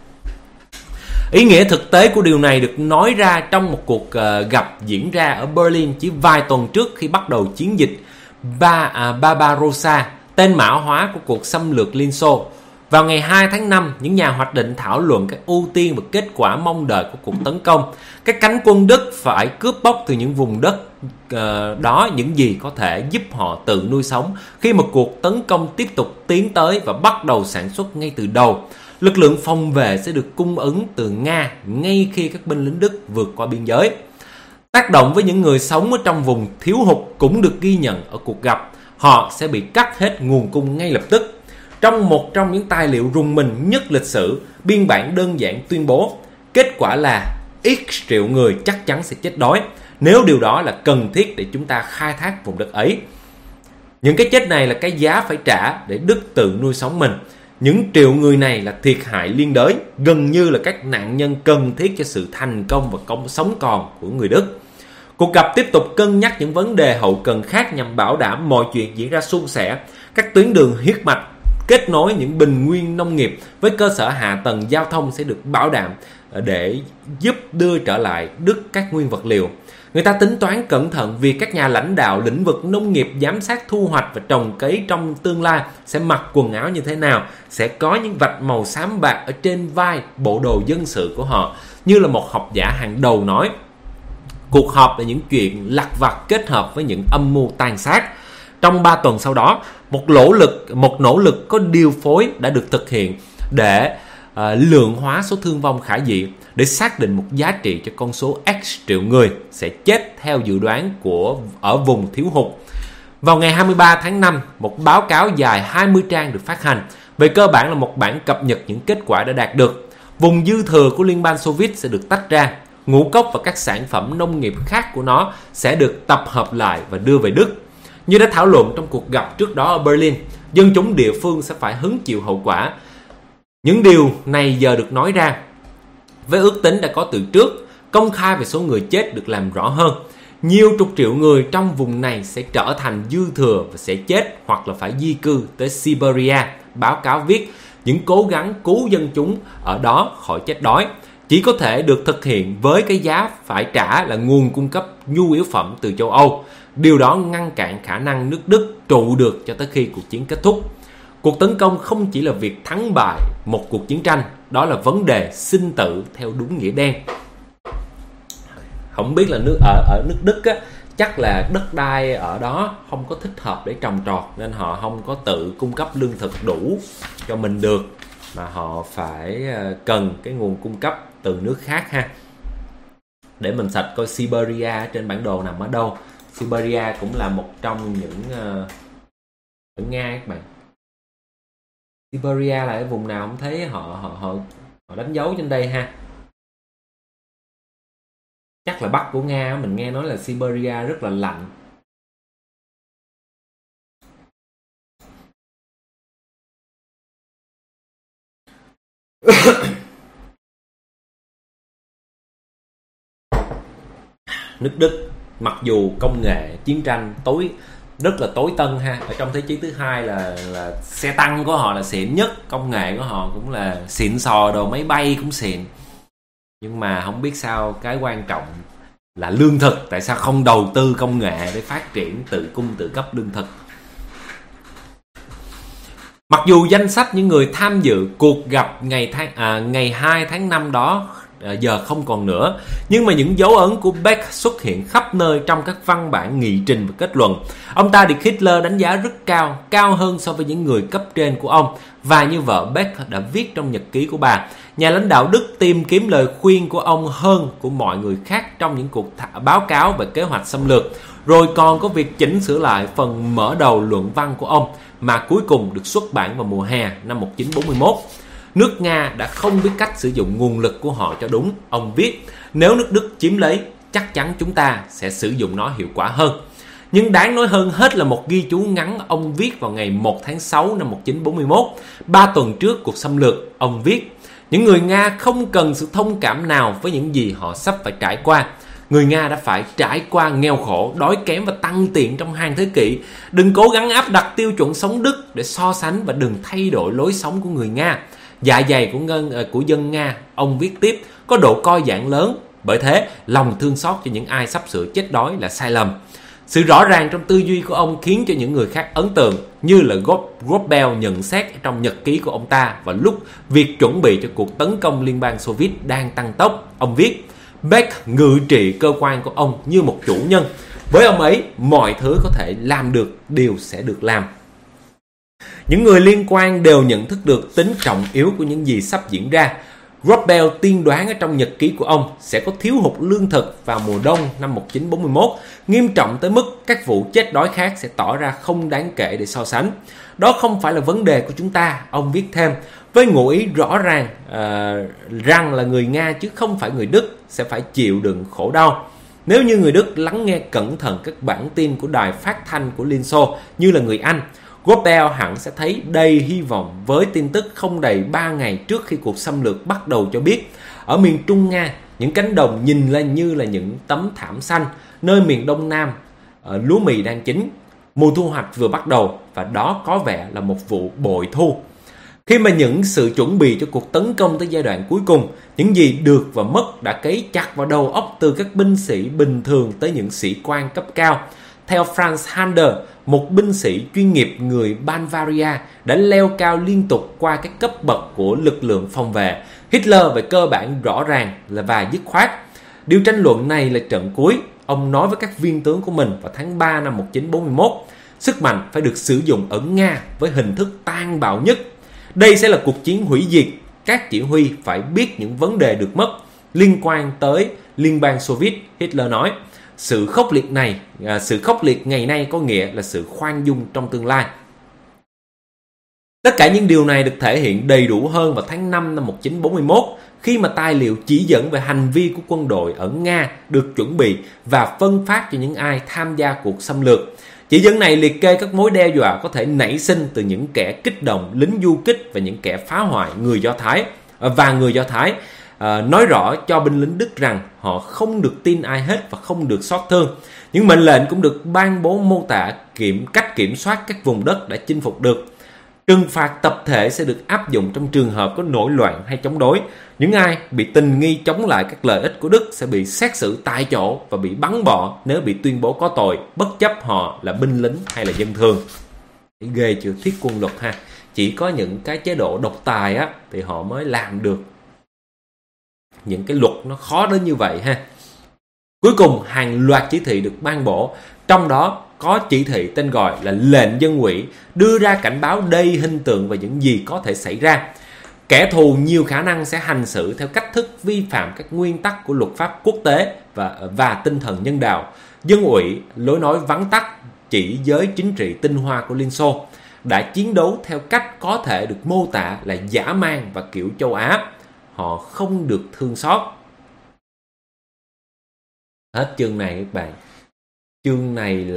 Ý nghĩa thực tế của điều này được nói ra trong một cuộc gặp diễn ra ở Berlin chỉ vài tuần trước khi bắt đầu chiến dịch Barbarossa, tên mã hóa của cuộc xâm lược Liên Xô. Vào ngày 2 tháng 5, những nhà hoạch định thảo luận các ưu tiên và kết quả mong đợi của cuộc tấn công. Các cánh quân Đức phải cướp bóc từ những vùng đất đó những gì có thể giúp họ tự nuôi sống khi một cuộc tấn công tiếp tục tiến tới và bắt đầu sản xuất ngay từ đầu. Lực lượng phòng vệ sẽ được cung ứng từ Nga ngay khi các binh lính Đức vượt qua biên giới. Tác động với những người sống ở trong vùng thiếu hụt cũng được ghi nhận ở cuộc gặp. Họ sẽ bị cắt hết nguồn cung ngay lập tức. Trong một trong những tài liệu rùng mình nhất lịch sử, biên bản đơn giản tuyên bố kết quả là X triệu người chắc chắn sẽ chết đói nếu điều đó là cần thiết để chúng ta khai thác vùng đất ấy. Những cái chết này là cái giá phải trả để Đức tự nuôi sống mình. Những triệu người này là thiệt hại liên đới, gần như là các nạn nhân cần thiết cho sự thành công và sống còn của người Đức. Cuộc gặp tiếp tục cân nhắc những vấn đề hậu cần khác nhằm bảo đảm mọi chuyện diễn ra suôn sẻ. Các tuyến đường huyết mạch kết nối những bình nguyên nông nghiệp với cơ sở hạ tầng giao thông sẽ được bảo đảm để giúp đưa trở lại Đức các nguyên vật liệu. Người ta tính toán cẩn thận vì các nhà lãnh đạo lĩnh vực nông nghiệp giám sát thu hoạch và trồng cấy trong tương lai sẽ mặc quần áo như thế nào, sẽ có những vạch màu xám bạc ở trên vai bộ đồ dân sự của họ. Như là một học giả hàng đầu nói, cuộc họp là những chuyện lặt vặt kết hợp với những âm mưu tàn sát. Trong 3 tuần sau đó, một nỗ lực có điều phối đã được thực hiện để lượng hóa số thương vong khả dĩ, để xác định một giá trị cho con số X triệu người sẽ chết theo dự đoán ở vùng thiếu hụt. Vào ngày 23 tháng 5, một báo cáo dài 20 trang được phát hành. Về cơ bản là một bản cập nhật những kết quả đã đạt được. Vùng dư thừa của Liên bang Xô Viết sẽ được tách ra. Ngũ cốc và các sản phẩm nông nghiệp khác của nó sẽ được tập hợp lại và đưa về Đức. Như đã thảo luận trong cuộc gặp trước đó ở Berlin, dân chúng địa phương sẽ phải hứng chịu hậu quả. Những điều này giờ được nói ra với ước tính đã có từ trước, công khai về số người chết được làm rõ hơn. Nhiều chục triệu người trong vùng này sẽ trở thành dư thừa và sẽ chết hoặc là phải di cư tới Siberia. Báo cáo viết, những cố gắng cứu dân chúng ở đó khỏi chết đói chỉ có thể được thực hiện với cái giá phải trả là nguồn cung cấp nhu yếu phẩm từ châu Âu. Điều đó ngăn cản khả năng nước Đức trụ được cho tới khi cuộc chiến kết thúc. Cuộc tấn công không chỉ là việc thắng bại một cuộc chiến tranh, đó là vấn đề sinh tử theo đúng nghĩa đen. Không biết là ở nước Đức á, chắc là đất đai ở đó không có thích hợp để trồng trọt nên họ không có tự cung cấp lương thực đủ cho mình được, mà họ phải cần cái nguồn cung cấp từ nước khác ha. Để mình search coi Siberia trên bản đồ nằm ở đâu. Siberia cũng là một trong những ở Nga các bạn. Siberia là cái vùng nào không thấy họ đánh dấu trên đây ha. Chắc là bắc của Nga, mình nghe nói là Siberia rất là lạnh. Nước Đức mặc dù công nghệ chiến tranh rất là tối tân ha, ở trong Thế chiến thứ hai là xe tăng của họ là xịn nhất, công nghệ của họ cũng là xịn sò, đồ máy bay cũng xịn, nhưng mà không biết sao cái quan trọng là lương thực, tại sao không đầu tư công nghệ để phát triển tự cung tự cấp lương thực. Mặc dù danh sách những người tham dự cuộc gặp ngày 2 tháng 5 đó giờ không còn nữa. Nhưng mà những dấu ấn của Beck xuất hiện khắp nơi trong các văn bản nghị trình và kết luận. Ông ta được Hitler đánh giá rất cao, cao hơn so với những người cấp trên của ông. Và như vợ Beck đã viết trong nhật ký của bà, nhà lãnh đạo Đức tìm kiếm lời khuyên của ông hơn của mọi người khác trong những cuộc báo cáo về kế hoạch xâm lược. Rồi còn có việc chỉnh sửa lại phần mở đầu luận văn của ông mà cuối cùng được xuất bản vào mùa hè năm 1941. Nước Nga đã không biết cách sử dụng nguồn lực của họ cho đúng. Ông viết, nếu nước Đức chiếm lấy, chắc chắn chúng ta sẽ sử dụng nó hiệu quả hơn. Nhưng đáng nói hơn hết là một ghi chú ngắn ông viết vào ngày 1 tháng 6 năm 1941, 3 tuần trước cuộc xâm lược. Ông viết, những người Nga không cần sự thông cảm nào với những gì họ sắp phải trải qua. Người Nga đã phải trải qua nghèo khổ, đói kém và tăng tiện trong hàng thế kỷ. Đừng cố gắng áp đặt tiêu chuẩn sống Đức để so sánh và đừng thay đổi lối sống của người Nga. Dạ dày của dân Nga, ông viết tiếp, có độ co giãn lớn. Bởi thế, lòng thương xót cho những ai sắp sửa chết đói là sai lầm. Sự rõ ràng trong tư duy của ông khiến cho những người khác ấn tượng, như là Goebbels nhận xét trong nhật ký của ông ta vào lúc việc chuẩn bị cho cuộc tấn công Liên bang Xô Viết đang tăng tốc. Ông viết, Beck ngự trị cơ quan của ông như một chủ nhân. Với ông ấy, mọi thứ có thể làm được đều sẽ được làm. Những người liên quan đều nhận thức được tính trọng yếu của những gì sắp diễn ra. Goebbels tiên đoán ở trong nhật ký của ông sẽ có thiếu hụt lương thực vào mùa đông năm 1941, nghiêm trọng tới mức các vụ chết đói khác sẽ tỏ ra không đáng kể để so sánh. Đó không phải là vấn đề của chúng ta, ông viết thêm, với ngụ ý rõ ràng rằng là người Nga chứ không phải người Đức sẽ phải chịu đựng khổ đau. Nếu như người Đức lắng nghe cẩn thận các bản tin của đài phát thanh của Liên Xô như là người Anh, Goebbels hẳn sẽ thấy đầy hy vọng với tin tức không đầy 3 ngày trước khi cuộc xâm lược bắt đầu cho biết. Ở miền Trung Nga, những cánh đồng nhìn lên như là những tấm thảm xanh, nơi miền Đông Nam, lúa mì đang chín. Mùa thu hoạch vừa bắt đầu và đó có vẻ là một vụ bội thu. Khi mà những sự chuẩn bị cho cuộc tấn công tới giai đoạn cuối cùng, những gì được và mất đã cấy chặt vào đầu óc từ các binh sĩ bình thường tới những sĩ quan cấp cao. Theo Franz Hander, một binh sĩ chuyên nghiệp người Bavaria đã leo cao liên tục qua các cấp bậc của lực lượng phòng vệ. Hitler về cơ bản rõ ràng và dứt khoát. Điều tranh luận này là trận cuối. Ông nói với các viên tướng của mình vào tháng 3 năm 1941, sức mạnh phải được sử dụng ở Nga với hình thức tàn bạo nhất. Đây sẽ là cuộc chiến hủy diệt. Các chỉ huy phải biết những vấn đề được mất liên quan tới Liên bang Xô Viết, Hitler nói. Sự khốc liệt ngày nay có nghĩa là sự khoan dung trong tương lai. Tất cả những điều này được thể hiện đầy đủ hơn vào tháng 5 năm 1941, khi mà tài liệu chỉ dẫn về hành vi của quân đội ở Nga được chuẩn bị và phân phát cho những ai tham gia cuộc xâm lược. Chỉ dẫn này liệt kê các mối đe dọa có thể nảy sinh từ những kẻ kích động lính du kích và những kẻ phá hoại người Do Thái, nói rõ cho binh lính Đức rằng họ không được tin ai hết và không được xót thương. Những mệnh lệnh cũng được ban bố mô tả cách kiểm soát các vùng đất đã chinh phục được. Trừng phạt tập thể sẽ được áp dụng trong trường hợp có nổi loạn hay chống đối. Những ai bị tình nghi chống lại các lợi ích của Đức sẽ bị xét xử tại chỗ và bị bắn bỏ nếu bị tuyên bố có tội, bất chấp họ là binh lính hay là dân thường. Ghê chưa, thiết quân luật ha. Chỉ có những cái chế độ độc tài á thì họ mới làm được những cái luật nó khó đến như vậy ha. Cuối cùng hàng loạt chỉ thị được ban bố, trong đó có chỉ thị tên gọi là lệnh dân ủy, đưa ra cảnh báo đầy hình tượng về những gì có thể xảy ra. Kẻ thù nhiều khả năng sẽ hành xử theo cách thức vi phạm các nguyên tắc của luật pháp quốc tế và tinh thần nhân đạo. Dân ủy, lối nói vắn tắt chỉ giới chính trị tinh hoa của Liên Xô, đã chiến đấu theo cách có thể được mô tả là dã man và kiểu châu Á. Họ không được thương xót. Hết chương này các bạn. Chương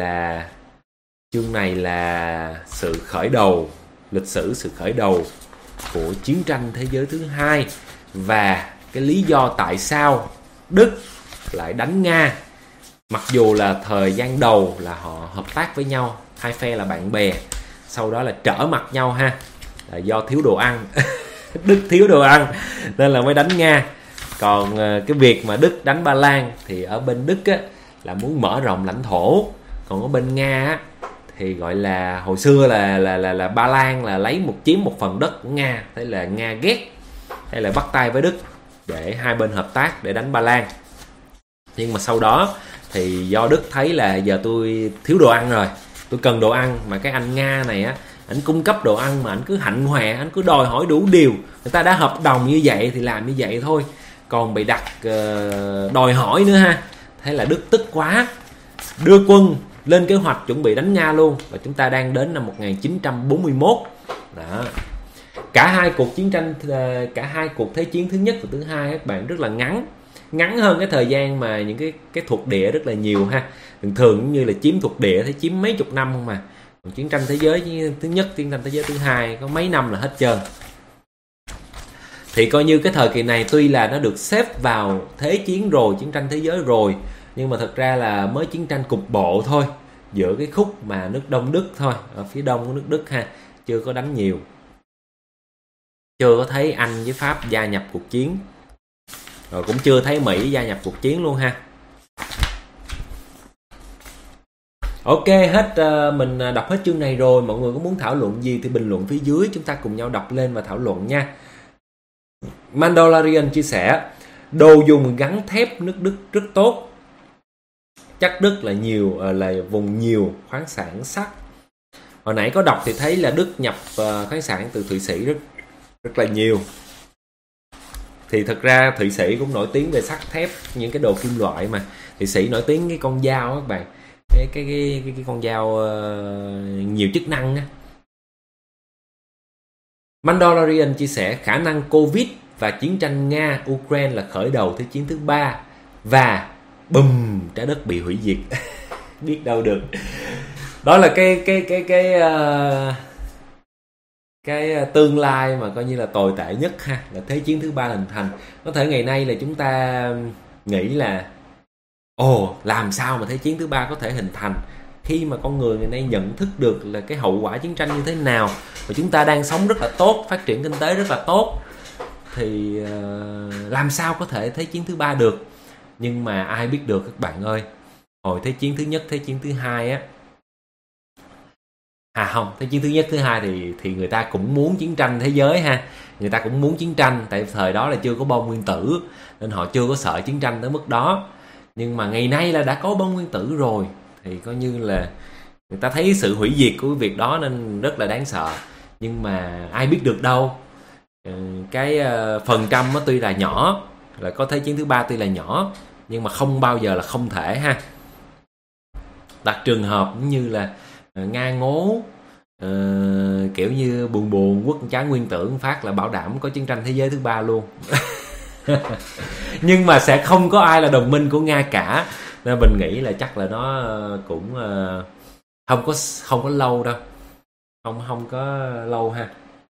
này là sự khởi đầu, lịch sử sự khởi đầu của chiến tranh thế giới thứ hai và cái lý do tại sao Đức lại đánh Nga. Mặc dù là thời gian đầu là họ hợp tác với nhau, hai phe là bạn bè, sau đó là trở mặt nhau ha, là do thiếu đồ ăn. Đức thiếu đồ ăn nên là mới đánh Nga. Còn cái việc mà Đức đánh Ba Lan thì ở bên Đức á, là muốn mở rộng lãnh thổ, còn ở bên Nga á, thì gọi là hồi xưa là Ba Lan là chiếm một phần đất của Nga, thế là Nga ghét hay là bắt tay với Đức. để hai bên hợp tác để đánh Ba Lan. Nhưng mà sau đó thì do Đức thấy là giờ tôi thiếu đồ ăn rồi, tôi cần đồ ăn, mà cái anh Nga này á, ảnh cung cấp đồ ăn mà ảnh cứ hạnh hoẹ, ảnh cứ đòi hỏi đủ điều. Người ta đã hợp đồng như vậy thì làm như vậy thôi, còn bị đặt đòi hỏi nữa ha. Thế là Đức tức quá, đưa quân lên kế hoạch chuẩn bị đánh Nga luôn. Và chúng ta đang đến năm 1941 đó. Cả hai cuộc thế chiến thứ nhất và thứ hai các bạn rất là ngắn hơn cái thời gian mà những cái thuộc địa rất là nhiều ha. Thường như là chiếm thuộc địa thì chiếm mấy chục năm không mà. Còn chiến tranh thế giới thứ nhất, chiến tranh thế giới thứ hai có mấy năm là hết trơn. Thì coi như cái thời kỳ này tuy là nó được xếp vào thế chiến rồi, chiến tranh thế giới rồi, nhưng mà thật ra là mới chiến tranh cục bộ thôi, giữa cái khúc mà nước Đông Đức thôi, ở phía đông của nước Đức ha, chưa có đánh nhiều. Chưa có thấy Anh với Pháp gia nhập cuộc chiến, rồi cũng chưa thấy Mỹ gia nhập cuộc chiến luôn ha. Ok, mình đọc hết chương này rồi. Mọi người có muốn thảo luận gì thì bình luận phía dưới, chúng ta cùng nhau đọc lên và thảo luận nha. Mandalorian chia sẻ: đồ dùng gắn thép nước Đức rất tốt, chắc Đức là vùng nhiều khoáng sản sắt. Hồi nãy có đọc thì thấy là Đức nhập khoáng sản từ Thụy Sĩ rất là nhiều. Thì thật ra Thụy Sĩ cũng nổi tiếng về sắt thép, những cái đồ kim loại mà. Thụy Sĩ nổi tiếng cái con dao các bạn, cái con dao nhiều chức năng á. Mandalorian chia sẻ khả năng Covid và chiến tranh Nga-Ukraine là khởi đầu Thế chiến thứ 3 và bùm, trái đất bị hủy diệt. Biết đâu được. Đó là cái tương lai mà coi như là tồi tệ nhất ha, là Thế chiến thứ 3 hình thành. Có thể ngày nay là chúng ta nghĩ là làm sao mà Thế chiến thứ 3 có thể hình thành, khi mà con người ngày nay nhận thức được là cái hậu quả chiến tranh như thế nào, và chúng ta đang sống rất là tốt, phát triển kinh tế rất là tốt, thì làm sao có thể Thế chiến thứ 3 được. Nhưng mà ai biết được các bạn ơi. Hồi Thế chiến thứ nhất, Thế chiến thứ hai á, Thế chiến thứ nhất, thứ hai thì người ta cũng muốn chiến tranh thế giới ha. Người ta cũng muốn chiến tranh, tại thời đó là chưa có bom nguyên tử, nên họ chưa có sợ chiến tranh tới mức đó. Nhưng mà ngày nay là đã có bom nguyên tử rồi, thì coi như là người ta thấy sự hủy diệt của cái việc đó nên rất là đáng sợ. Nhưng mà ai biết được đâu. Cái phần trăm nó tuy là nhỏ, là có Thế chiến thứ 3 tuy là nhỏ, nhưng mà không bao giờ là không thể ha. Đặt trường hợp như là Nga ngố, kiểu như buồn quất trái nguyên tử phát là bảo đảm có chiến tranh thế giới thứ 3 luôn. Nhưng mà sẽ không có ai là đồng minh của Nga cả, nên mình nghĩ là chắc là nó cũng không có lâu đâu, không có lâu ha.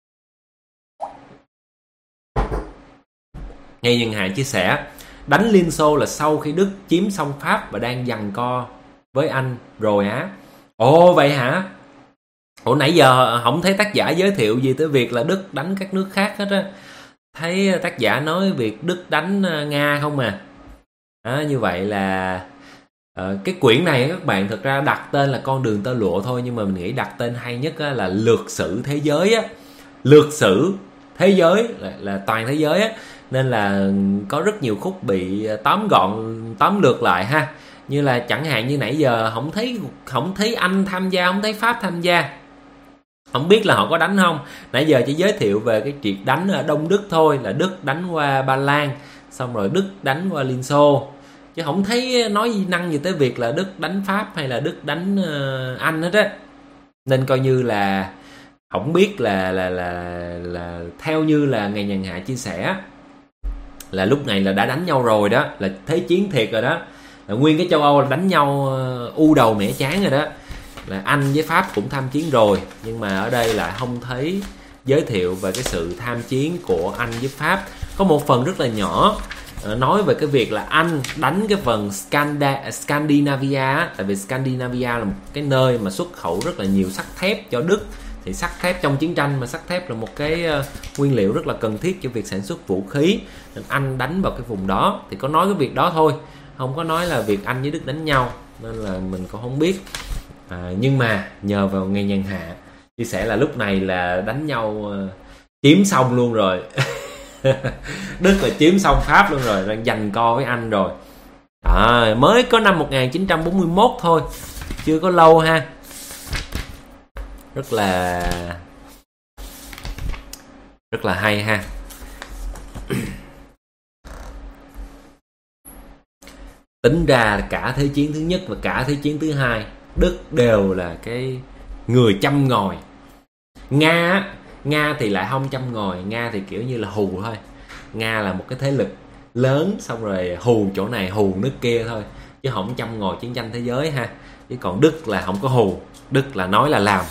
Nghe Nhân Hải chia sẻ đánh Liên Xô là sau khi Đức chiếm xong Pháp và đang giằng co với Anh rồi á. Ồ vậy hả? Ủa nãy giờ không thấy tác giả giới thiệu gì tới việc là Đức đánh các nước khác hết á. Thấy tác giả nói việc Đức đánh Nga không à. Như vậy là cái quyển này các bạn thực ra đặt tên là Con đường tơ lụa thôi, nhưng mà mình nghĩ đặt tên hay nhất là Lược sử thế giới á. Lược sử thế giới là toàn thế giới á, nên là có rất nhiều khúc bị tóm lược lại ha. Như là chẳng hạn như nãy giờ không thấy Anh tham gia, không thấy Pháp tham gia, không biết là họ có đánh không. Nãy giờ chỉ giới thiệu về cái chuyện đánh ở Đông Đức thôi, là Đức đánh qua Ba Lan, xong rồi Đức đánh qua Liên Xô, chứ không thấy nói gì năng gì tới việc là Đức đánh Pháp hay là Đức đánh Anh hết á. Nên coi như là không biết là theo như là Ngày Nhàn Hạ chia sẻ là lúc này là đã đánh nhau rồi đó, là thế chiến thiệt rồi đó, là nguyên cái châu Âu là đánh nhau u đầu mẻ chán rồi đó, là Anh với Pháp cũng tham chiến rồi. Nhưng mà ở đây lại không thấy giới thiệu về cái sự tham chiến của Anh với Pháp. Có một phần rất là nhỏ nói về cái việc là Anh đánh cái phần Scandinavia, tại vì Scandinavia là một cái nơi mà xuất khẩu rất là nhiều sắt thép cho Đức. Thì sắt thép trong chiến tranh, mà sắt thép là một cái nguyên liệu rất là cần thiết cho việc sản xuất vũ khí, nên Anh đánh vào cái vùng đó. Thì có nói cái việc đó thôi, không có nói là việc Anh với Đức đánh nhau, nên là mình cũng không biết. Nhưng mà nhờ vào Ngày Nhàn Hạ chia sẻ là lúc này là đánh nhau chiếm xong luôn rồi. Đức là chiếm xong Pháp luôn rồi, đang giành co với Anh rồi. Mới có năm 1941 thôi, chưa có lâu ha. Rất là hay ha. Tính ra cả Thế chiến thứ nhất và cả Thế chiến thứ hai, Đức đều là cái người châm ngòi. Nga thì lại không châm ngòi, Nga thì kiểu như là hù thôi. Nga là một cái thế lực lớn, xong rồi hù chỗ này hù nước kia thôi, chứ không châm ngòi chiến tranh thế giới ha. Chứ còn Đức là không có hù, Đức là nói là làm.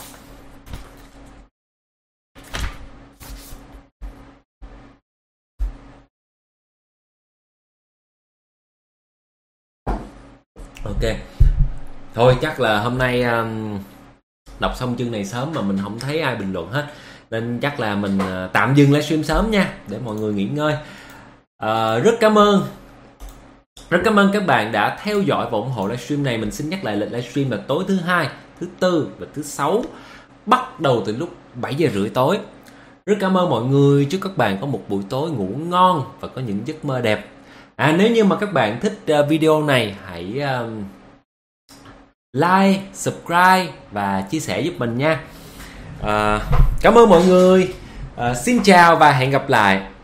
Ok, thôi chắc là hôm nay đọc xong chương này sớm mà mình không thấy ai bình luận hết, nên chắc là mình tạm dừng livestream sớm nha, để mọi người nghỉ ngơi. Rất cảm ơn các bạn đã theo dõi và ủng hộ livestream này. Mình xin nhắc lại lịch livestream là tối thứ hai, thứ tư và thứ sáu, bắt đầu từ lúc 7:30 tối. Rất cảm ơn mọi người, chúc các bạn có một buổi tối ngủ ngon và có những giấc mơ đẹp. Nếu như mà các bạn thích video này, hãy like, subscribe và chia sẻ giúp mình nha. Cảm ơn mọi người. Xin chào và hẹn gặp lại.